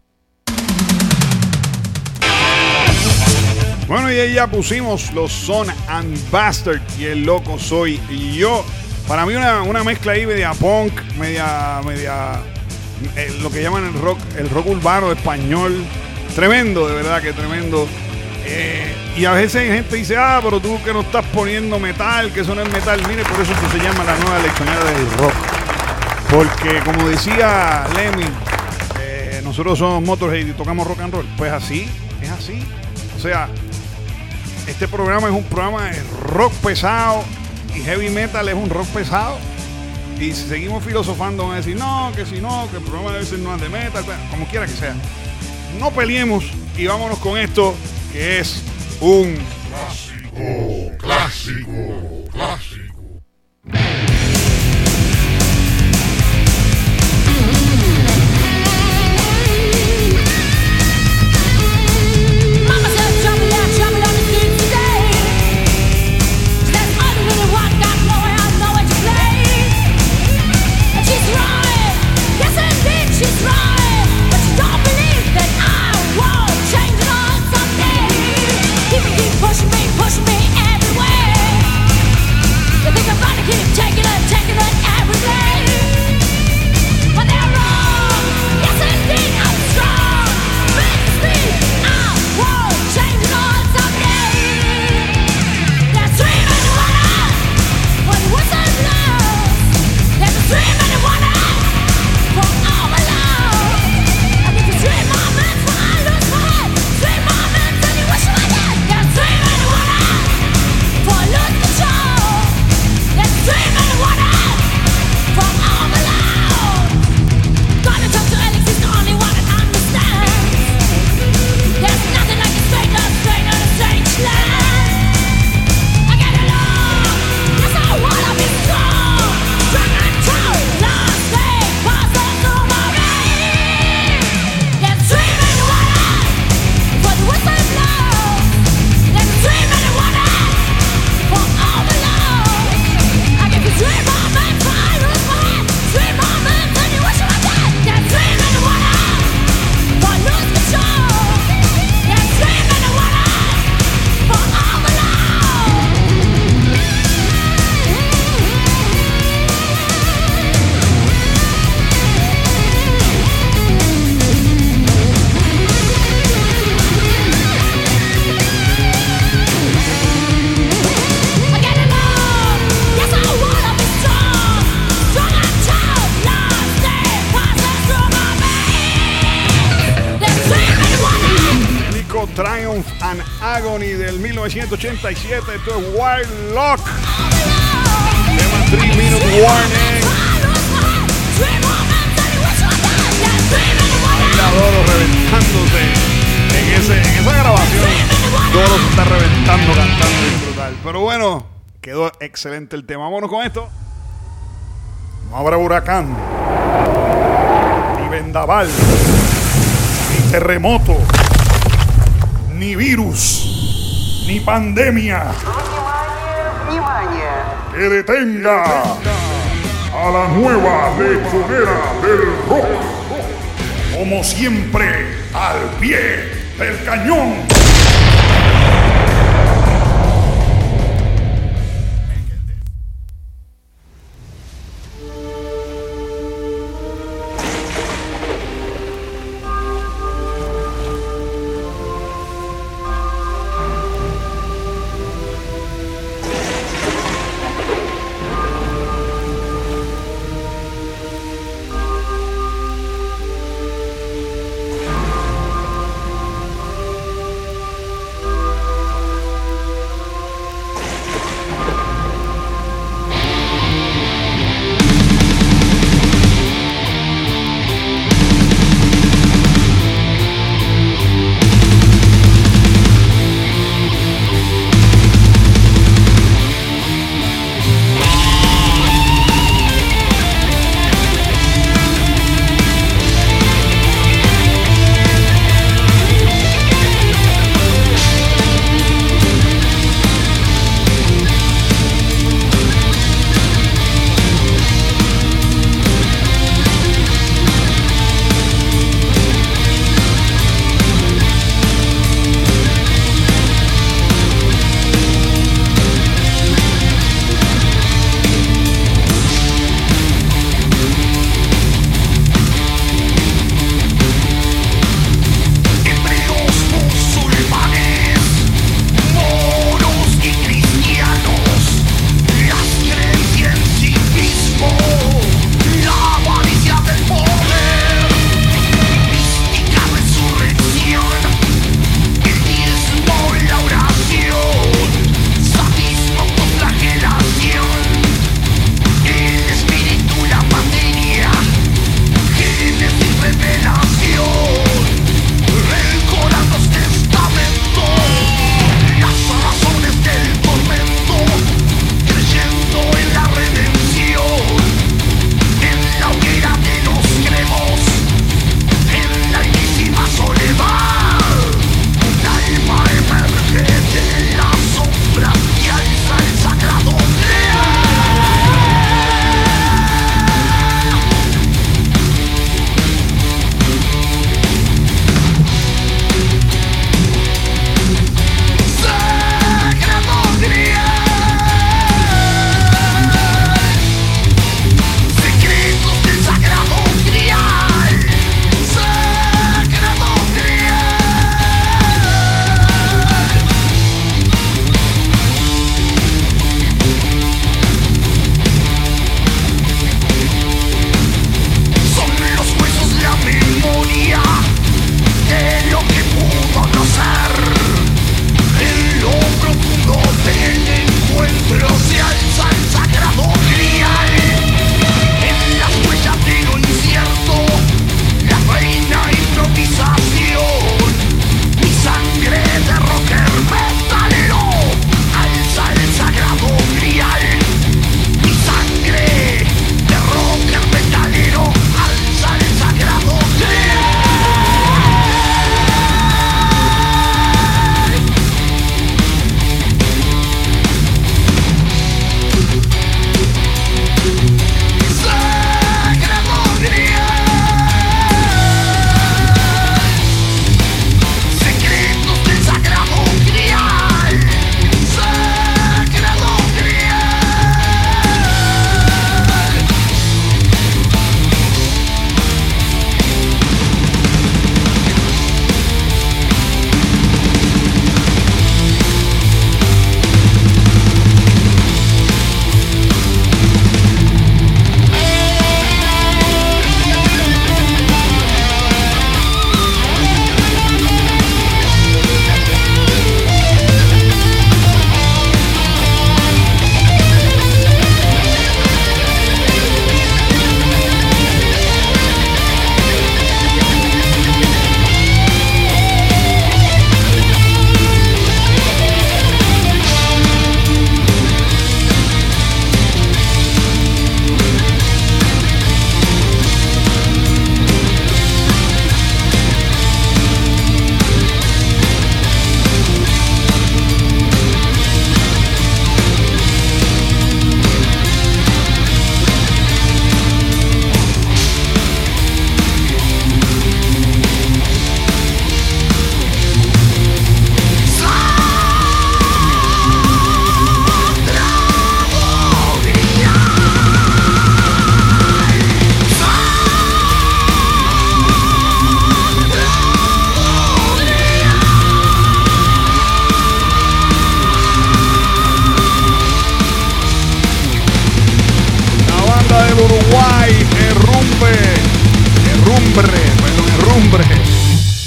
Bueno, y ahí ya pusimos los Son and Bastard y el loco soy yo. Para mí una, una mezcla ahí media punk, media, media eh, lo que llaman el rock, el rock urbano español. Tremendo, de verdad que tremendo. Eh, y a veces hay gente que dice, ah, pero tú que no estás poniendo metal, que eso no es metal. Mire, por eso es que se llama la nueva leccionera del rock. Porque como decía Lemmy, eh, nosotros somos Motorhead y tocamos rock and roll. Pues así, es así. O sea, este programa es un programa de rock pesado y heavy metal es un rock pesado. Y si seguimos filosofando van a decir, no, que si no, que el programa debe ser no es de metal, como quiera que sea. No peleemos y vámonos con esto, que es un clásico, clásico, clásico. Triumph and Agony del mil novecientos ochenta y siete. Esto es Wild Lock. Tema three Minute Warning. Ahí la Doro reventándose en, ese, en esa grabación. Doro se está reventando cantando, es brutal. Pero bueno, quedó excelente el tema. Vámonos con esto. No habrá huracán, ni vendaval, ni terremoto, ni virus, ni pandemia que detenga a la nueva lechonera del rock. Como siempre, al pie del cañón.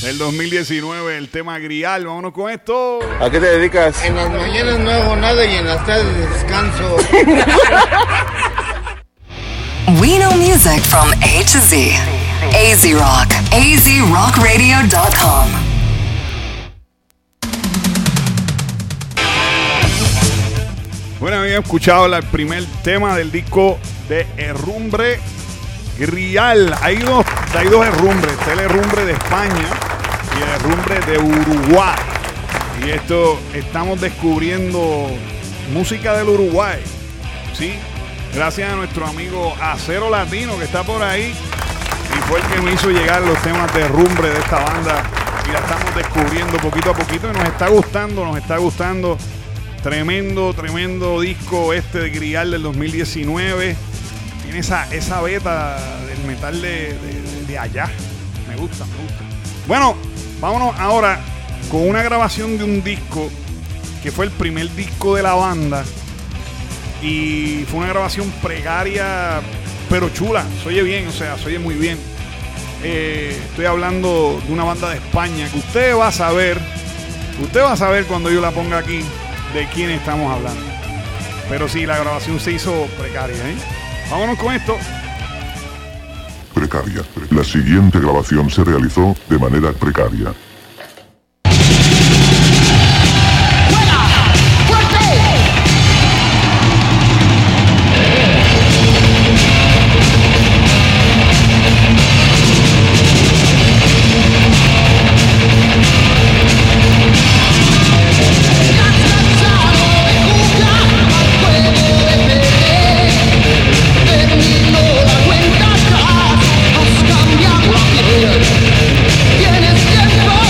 del dos mil diecinueve, el tema Grial. Vámonos con esto. ¿A qué te dedicas? En las mañanas no hago nada y en las tardes descanso. We know music from A to Z. A Z Rock. A Z Rock Radio dot com. Bueno, habían escuchado el primer tema del disco de Herrumbre Grial. Hay dos, hay dos herrumbres. Está el herrumbre de España y el herrumbre de Uruguay. Y esto, estamos descubriendo música del Uruguay, ¿sí? Gracias a nuestro amigo Acero Latino que está por ahí. Y fue el que me hizo llegar los temas de herrumbre de esta banda. Y la estamos descubriendo poquito a poquito. Y nos está gustando, nos está gustando. Tremendo, tremendo disco este de Grial del dos mil diecinueve. Tiene esa, esa beta del metal de, de, de allá. Me gusta, me gusta. Bueno, vámonos ahora con una grabación de un disco que fue el primer disco de la banda. Y fue una grabación precaria, pero chula. Se oye bien, o sea, se oye muy bien. Eh, estoy hablando de una banda de España que usted va a saber. Usted va a saber cuando yo la ponga aquí de quién estamos hablando. Pero sí, la grabación se hizo precaria, ¿eh? Vámonos con esto. Precaria. La siguiente grabación se realizó de manera precaria. Tienes tiempo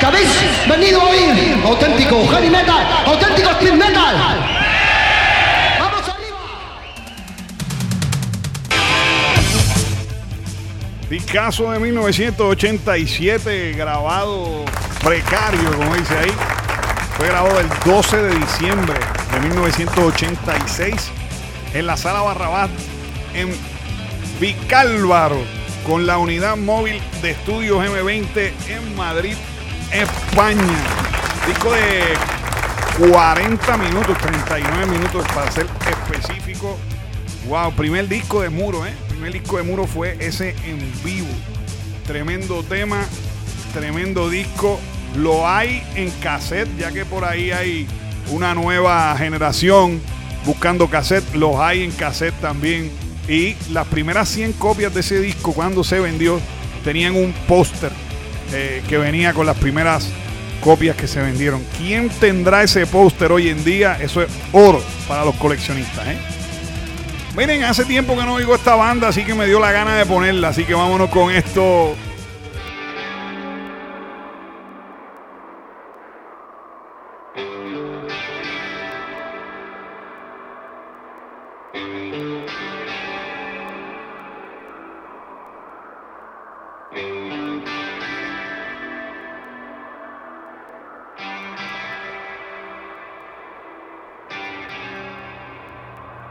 ¿Habéis venido a oír auténtico heavy metal, auténtico speed metal? ¡Vamos arriba! Discazo de mil novecientos ochenta y siete, grabado precario, como dice ahí. Fue grabado el doce de diciembre de mil novecientos ochenta y seis en la Sala Barrabás en Vicálvaro, con la unidad móvil de estudios eme veinte en Madrid, España. Disco de cuarenta minutos, treinta y nueve minutos para ser específico. Wow, primer disco de Muro, ¿eh? Primer disco de Muro fue ese en vivo. Tremendo tema, tremendo disco. Lo hay en cassette, ya que por ahí hay una nueva generación buscando cassette. Los hay en cassette también. Y las primeras cien copias de ese disco, cuando se vendió, tenían un póster eh, que venía con las primeras copias que se vendieron. ¿Quién tendrá ese póster hoy en día? Eso es oro para los coleccionistas, ¿eh? Miren, hace tiempo que no oigo esta banda, así que me dio la gana de ponerla. Así que vámonos con esto.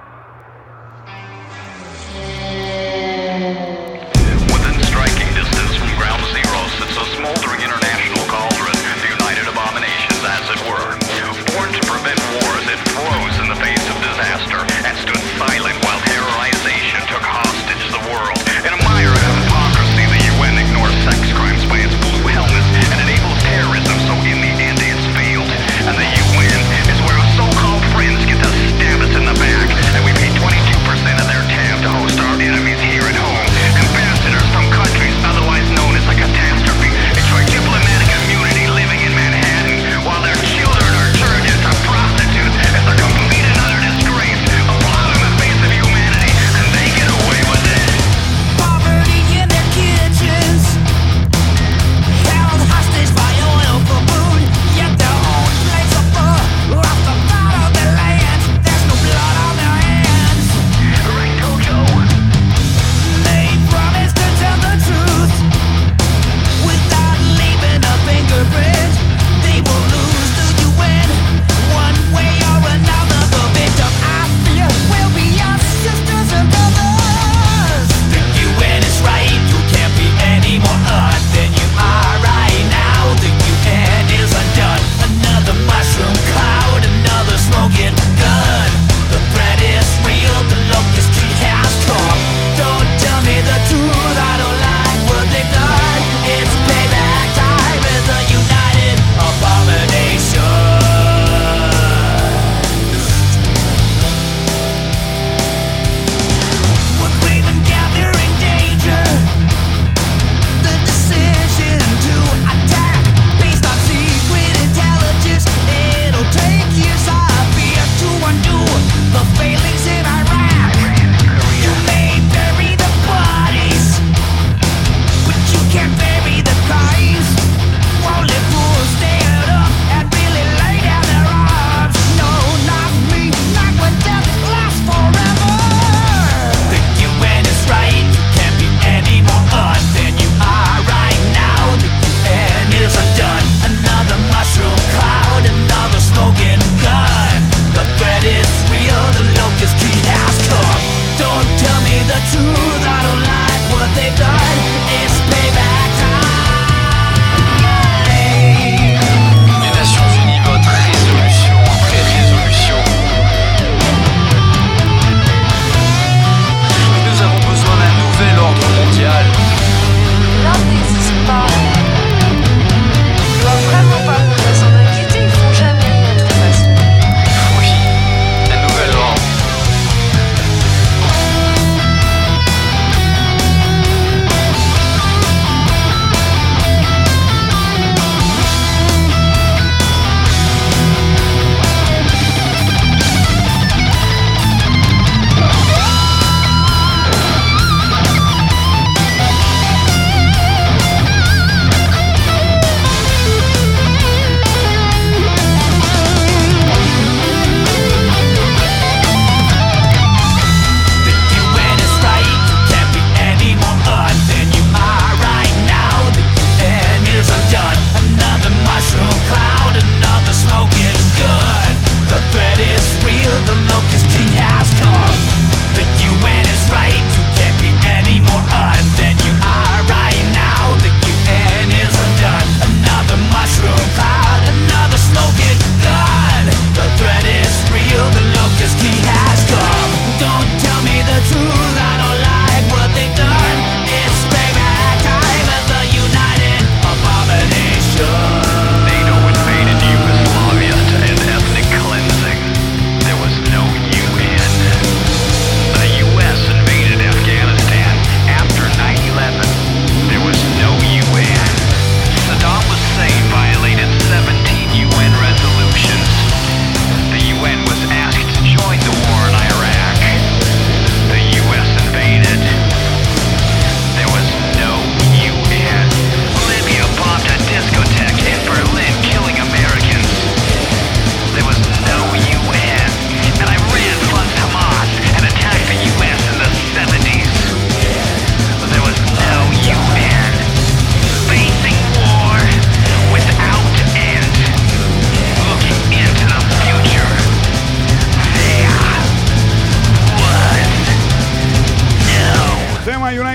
Within striking distance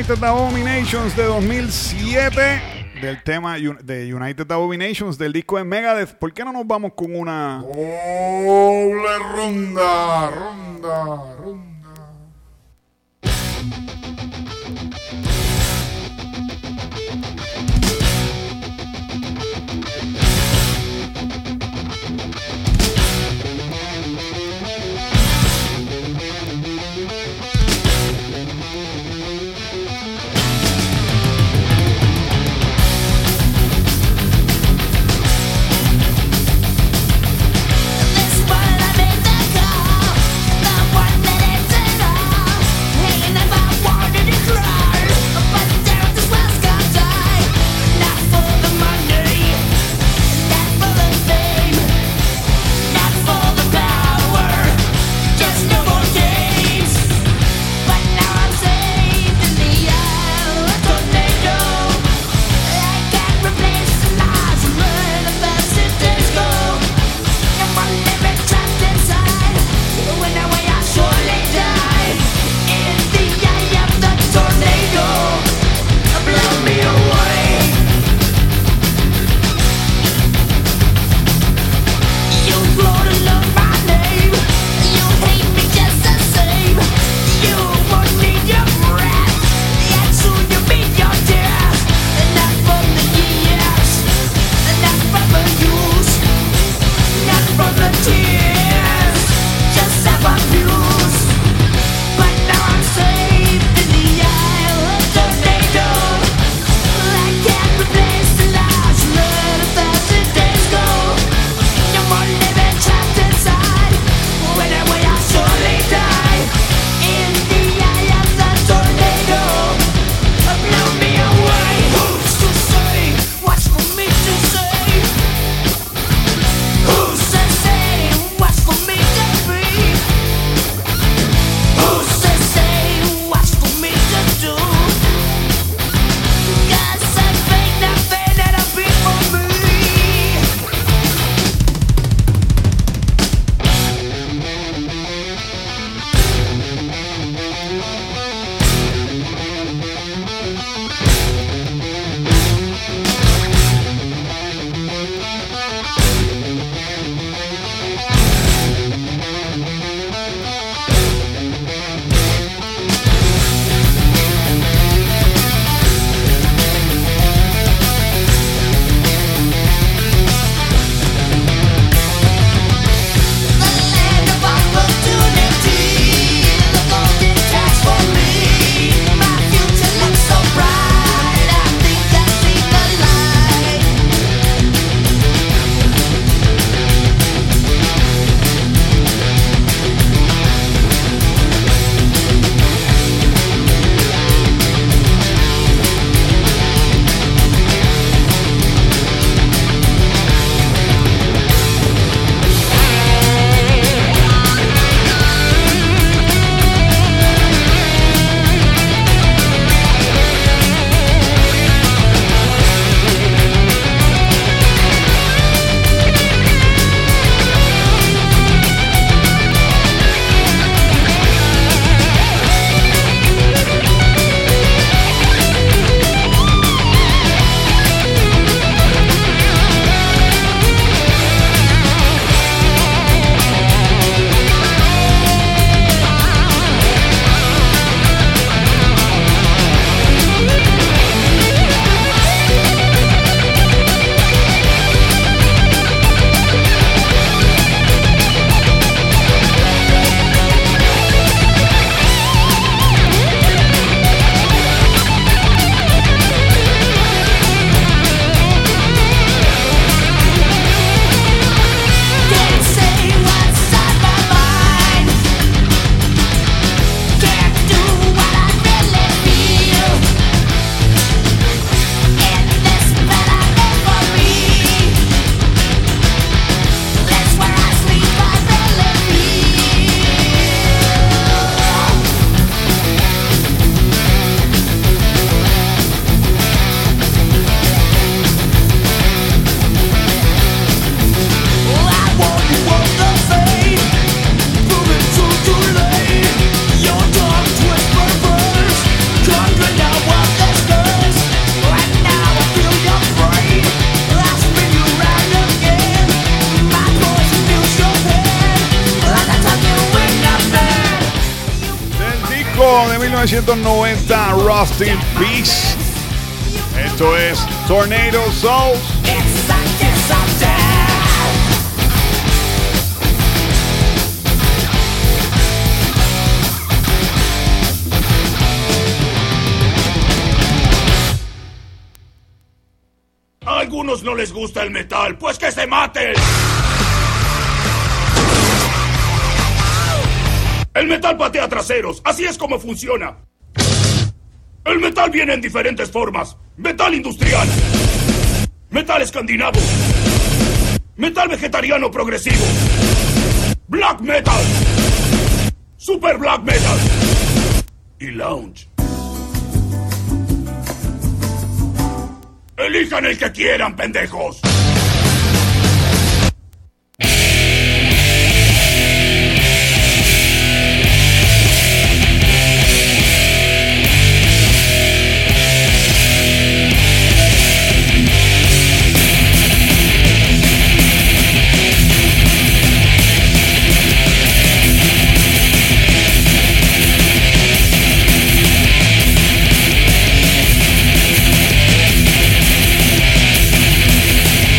United Abominations de dos mil siete, del tema de United Abominations del disco de Megadeth. ¿Por qué no nos vamos con una doble ronda, ronda, ronda? One disco de mil novecientos noventa, Rust in Peace. Esto es Tornado Souls. A algunos no les gusta el metal, pues que se maten. El metal patea traseros, así es como funciona. El metal viene en diferentes formas. Metal industrial, metal escandinavo, metal vegetariano progresivo, black metal, super black metal y lounge. Elijan el que quieran, pendejos. We'll be right back.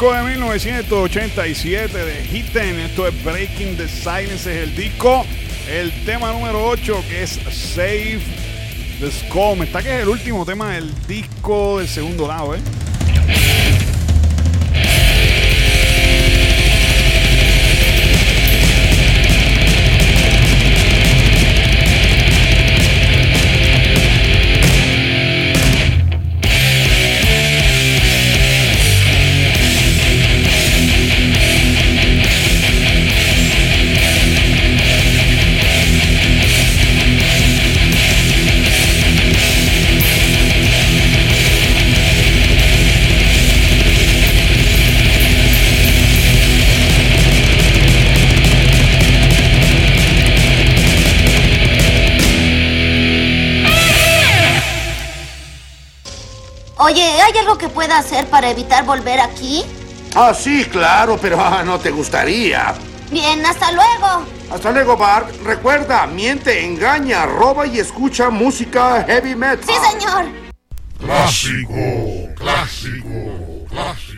disco de mil novecientos ochenta y siete de Hitten. Esto es Breaking the Silence, es el disco. El tema número ocho, que es Save the Skull. Me está que es el último tema del disco del segundo lado, ¿eh? Oye, ¿hay algo que pueda hacer para evitar volver aquí? Ah, sí, claro, pero ah, no te gustaría. Bien, hasta luego. Hasta luego, Bart. Recuerda, miente, engaña, roba y escucha música heavy metal. Sí, señor. Clásico, clásico, clásico.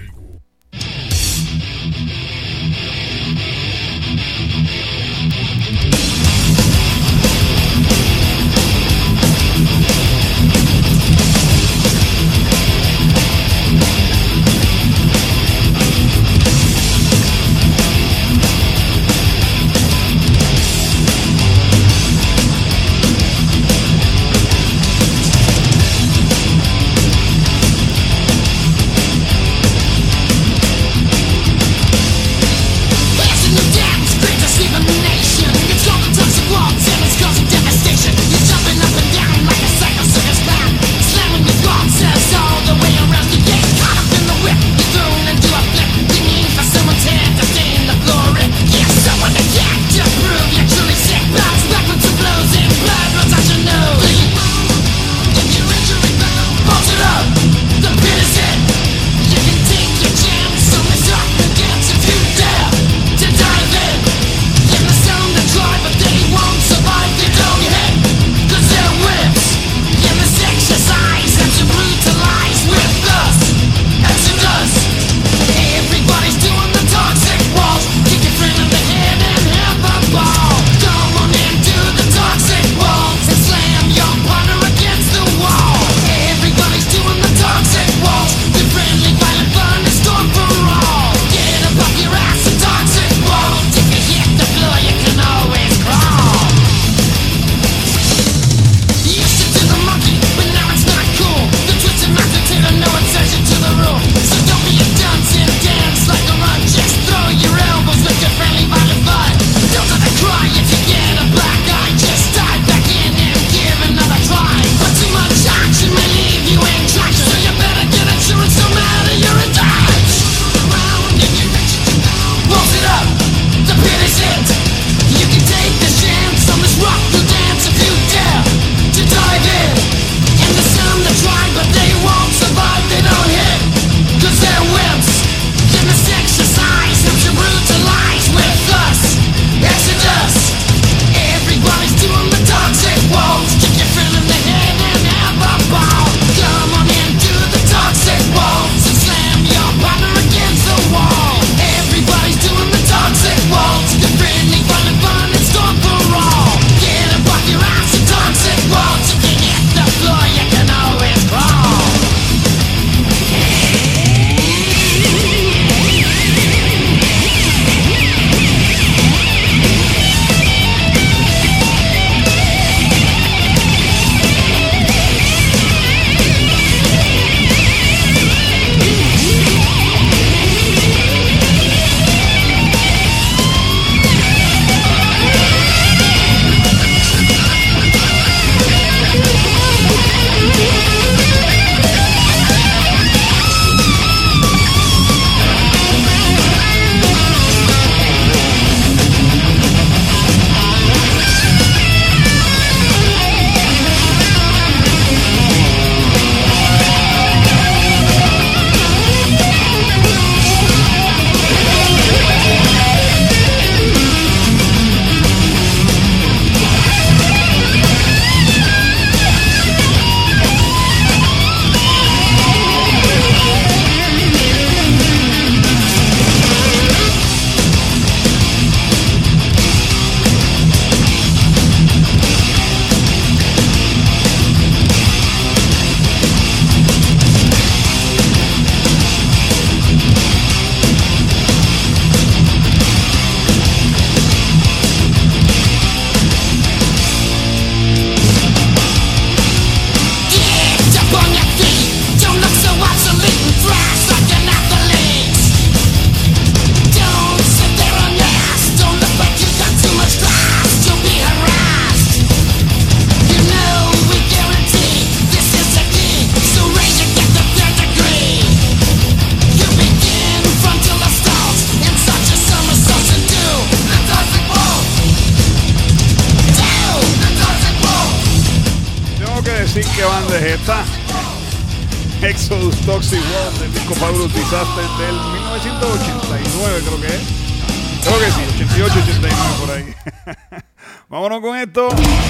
está. Exodus Toxic World del disco Fabulous Disaster del mil novecientos ochenta y nueve, creo que es. Creo que sí, ochenta y ocho, ochenta y nueve por ahí. Vámonos con esto.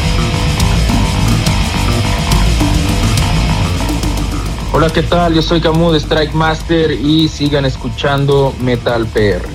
Hola, ¿qué tal? Yo soy Camus de Strike Master y sigan escuchando Metal P R.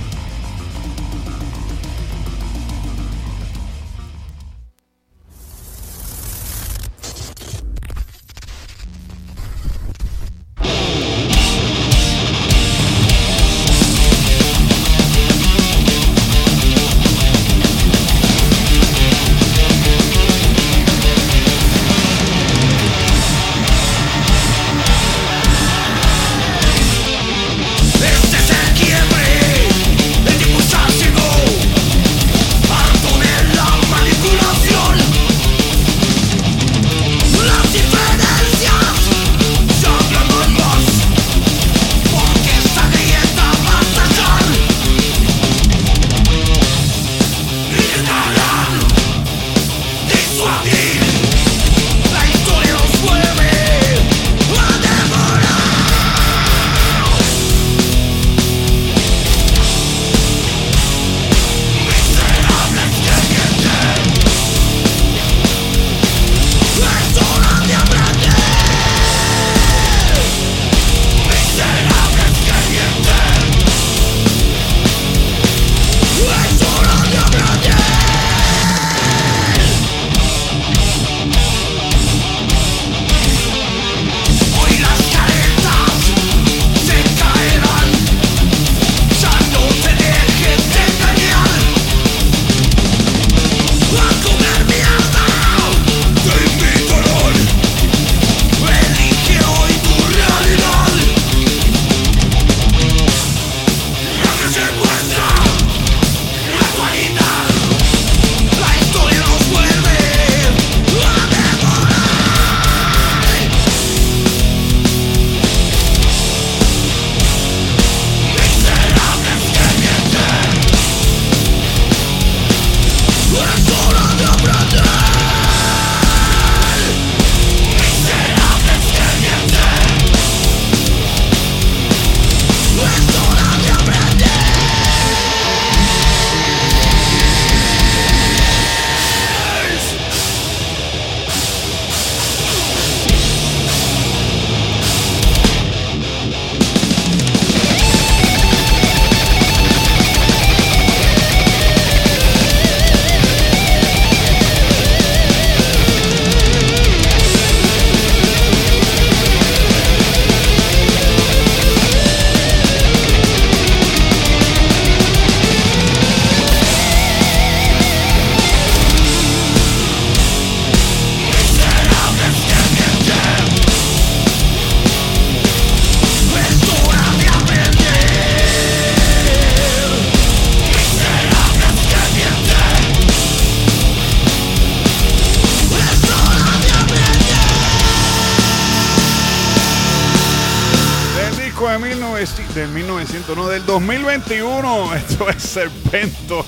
Del mil novecientos, no, del dos mil veintiuno. Esto es Serpentor,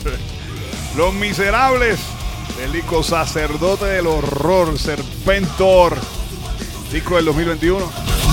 Los Miserables, del disco Sacerdote del Horror, Serpentor, disco del dos mil veintiuno.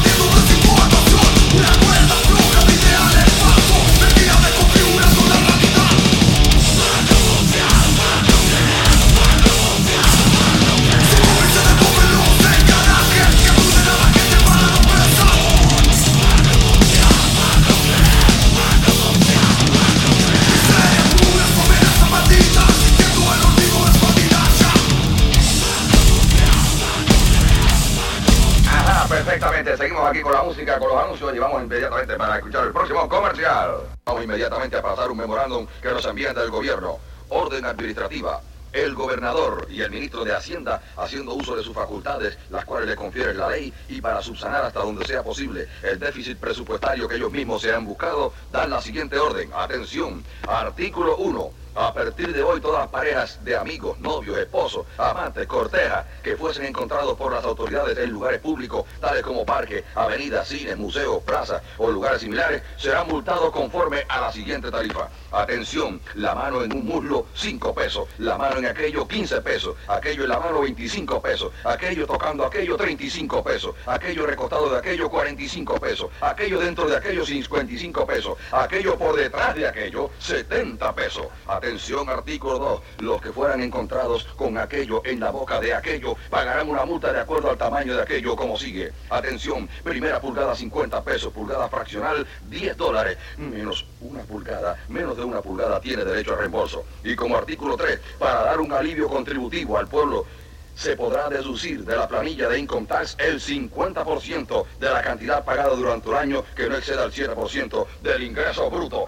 Perfectamente, seguimos aquí con la música, con los anuncios y vamos inmediatamente para escuchar el próximo comercial. Vamos inmediatamente a pasar un memorándum que nos envían del gobierno. Orden administrativa. El gobernador y el ministro de Hacienda haciendo uso de sus facultades, las cuales le confiere la ley, y para subsanar hasta donde sea posible el déficit presupuestario que ellos mismos se han buscado, dan la siguiente orden. Atención, artículo uno. A partir de hoy, todas las parejas de amigos, novios, esposos, amantes, cortejas, que fuesen encontrados por las autoridades en lugares públicos, tales como parques, avenidas, cines, museos, plazas o lugares similares, serán multados conforme a la siguiente tarifa. Atención, la mano en un muslo, cinco pesos. La mano en aquello, quince pesos. Aquello en la mano, veinticinco pesos. Aquello tocando aquello, treinta y cinco pesos. Aquello recostado de aquello, cuarenta y cinco pesos. Aquello dentro de aquello, cincuenta y cinco pesos. Aquello por detrás de aquello, setenta pesos. Atención, artículo dos. Los que fueran encontrados con aquello en la boca de aquello pagarán una multa de acuerdo al tamaño de aquello, como sigue. Atención, primera pulgada, cincuenta pesos. Pulgada fraccional, diez dólares. Menos una pulgada, menos de una pulgada tiene derecho a reembolso. Y como artículo tres, para dar un alivio contributivo al pueblo, se podrá deducir de la planilla de Income Tax el cincuenta por ciento de la cantidad pagada durante un año que no exceda el siete por ciento del ingreso bruto.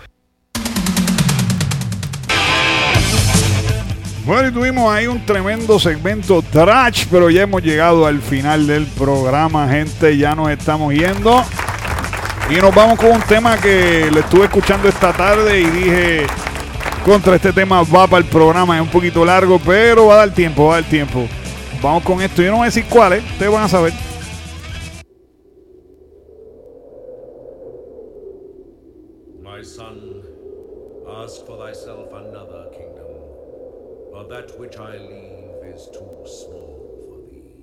Bueno, y tuvimos ahí un tremendo segmento trash, pero ya hemos llegado al final del programa, gente. Ya nos estamos yendo. Y nos vamos con un tema que le estuve escuchando esta tarde y dije, contra este tema va para el programa, es un poquito largo, pero va a dar tiempo, va a dar tiempo. Vamos con esto. Yo no voy a decir cuál es, ustedes van a saber. My son, ask for thyself another kingdom, for that which I leave is too small for thee.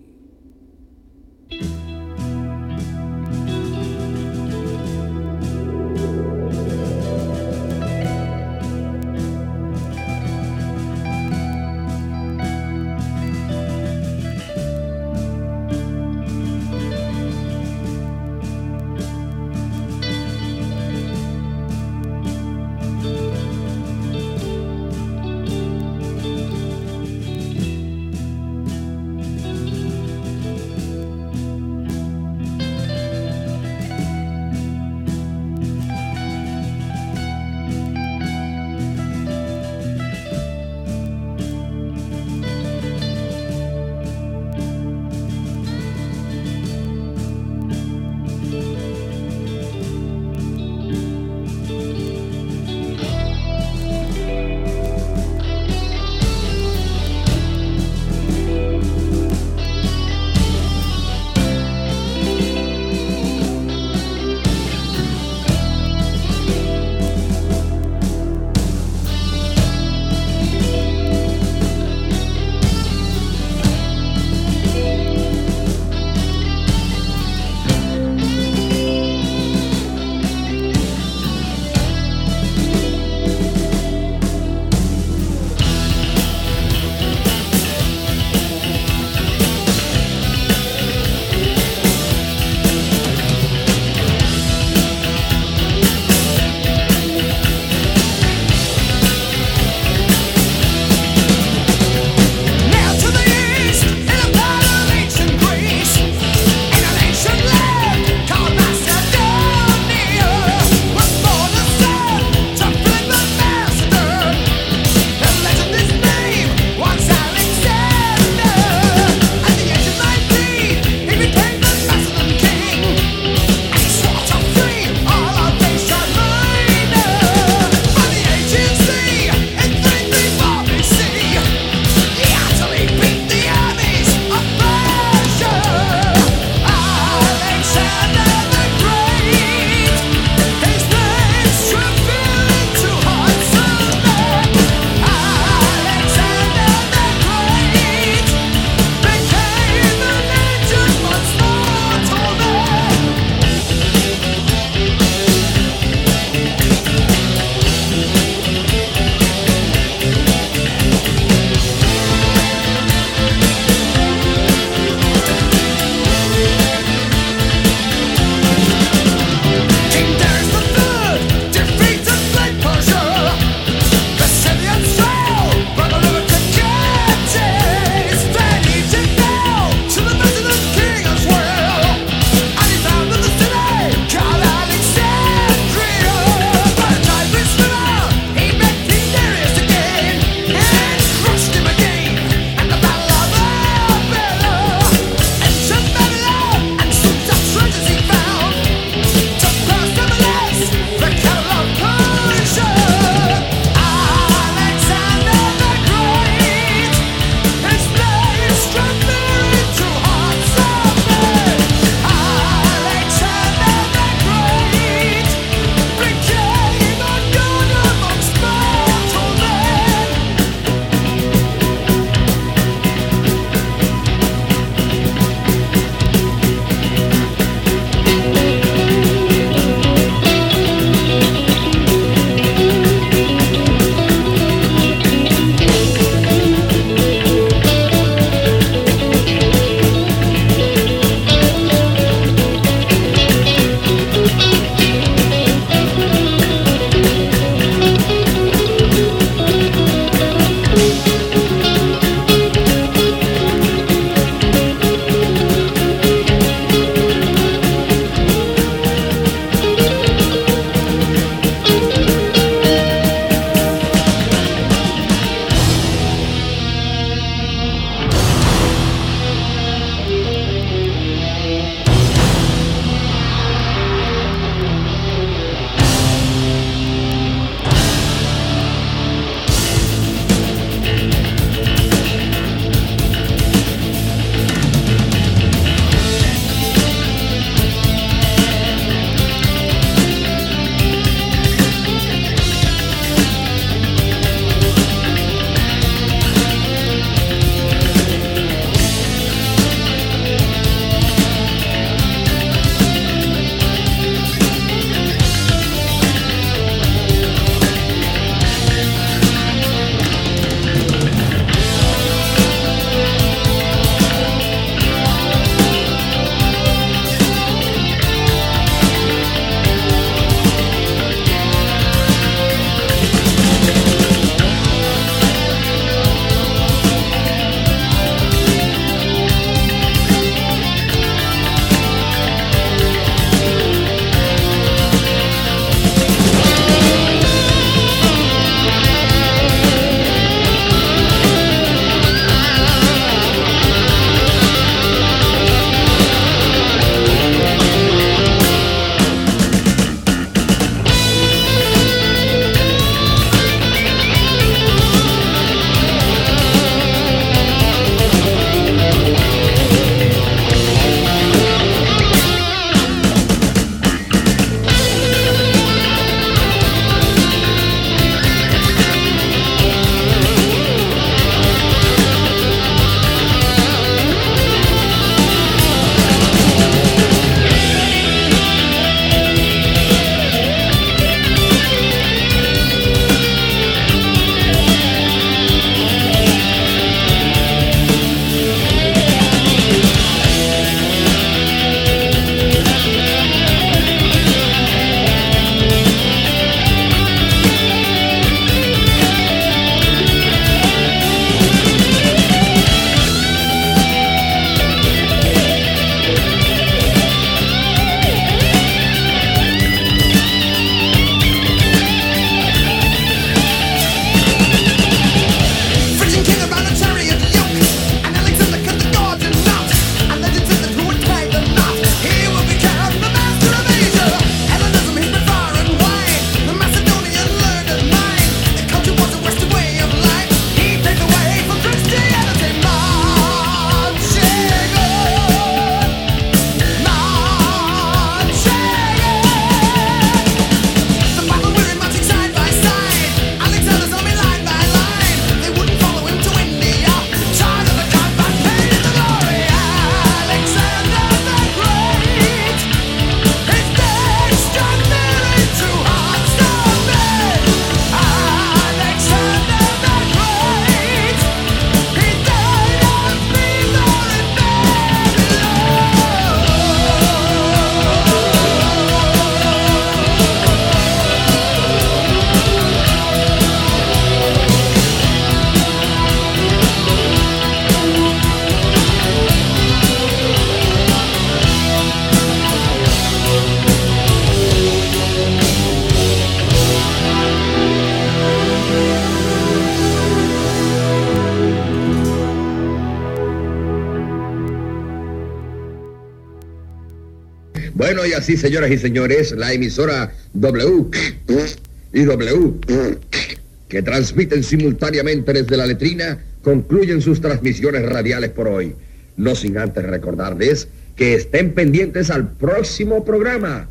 Bueno, y así, señoras y señores, la emisora W y W, que transmiten simultáneamente desde la letrina, concluyen sus transmisiones radiales por hoy. No sin antes recordarles que estén pendientes al próximo programa.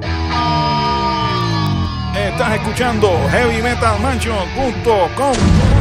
Estás escuchando heavy metal mansion punto com.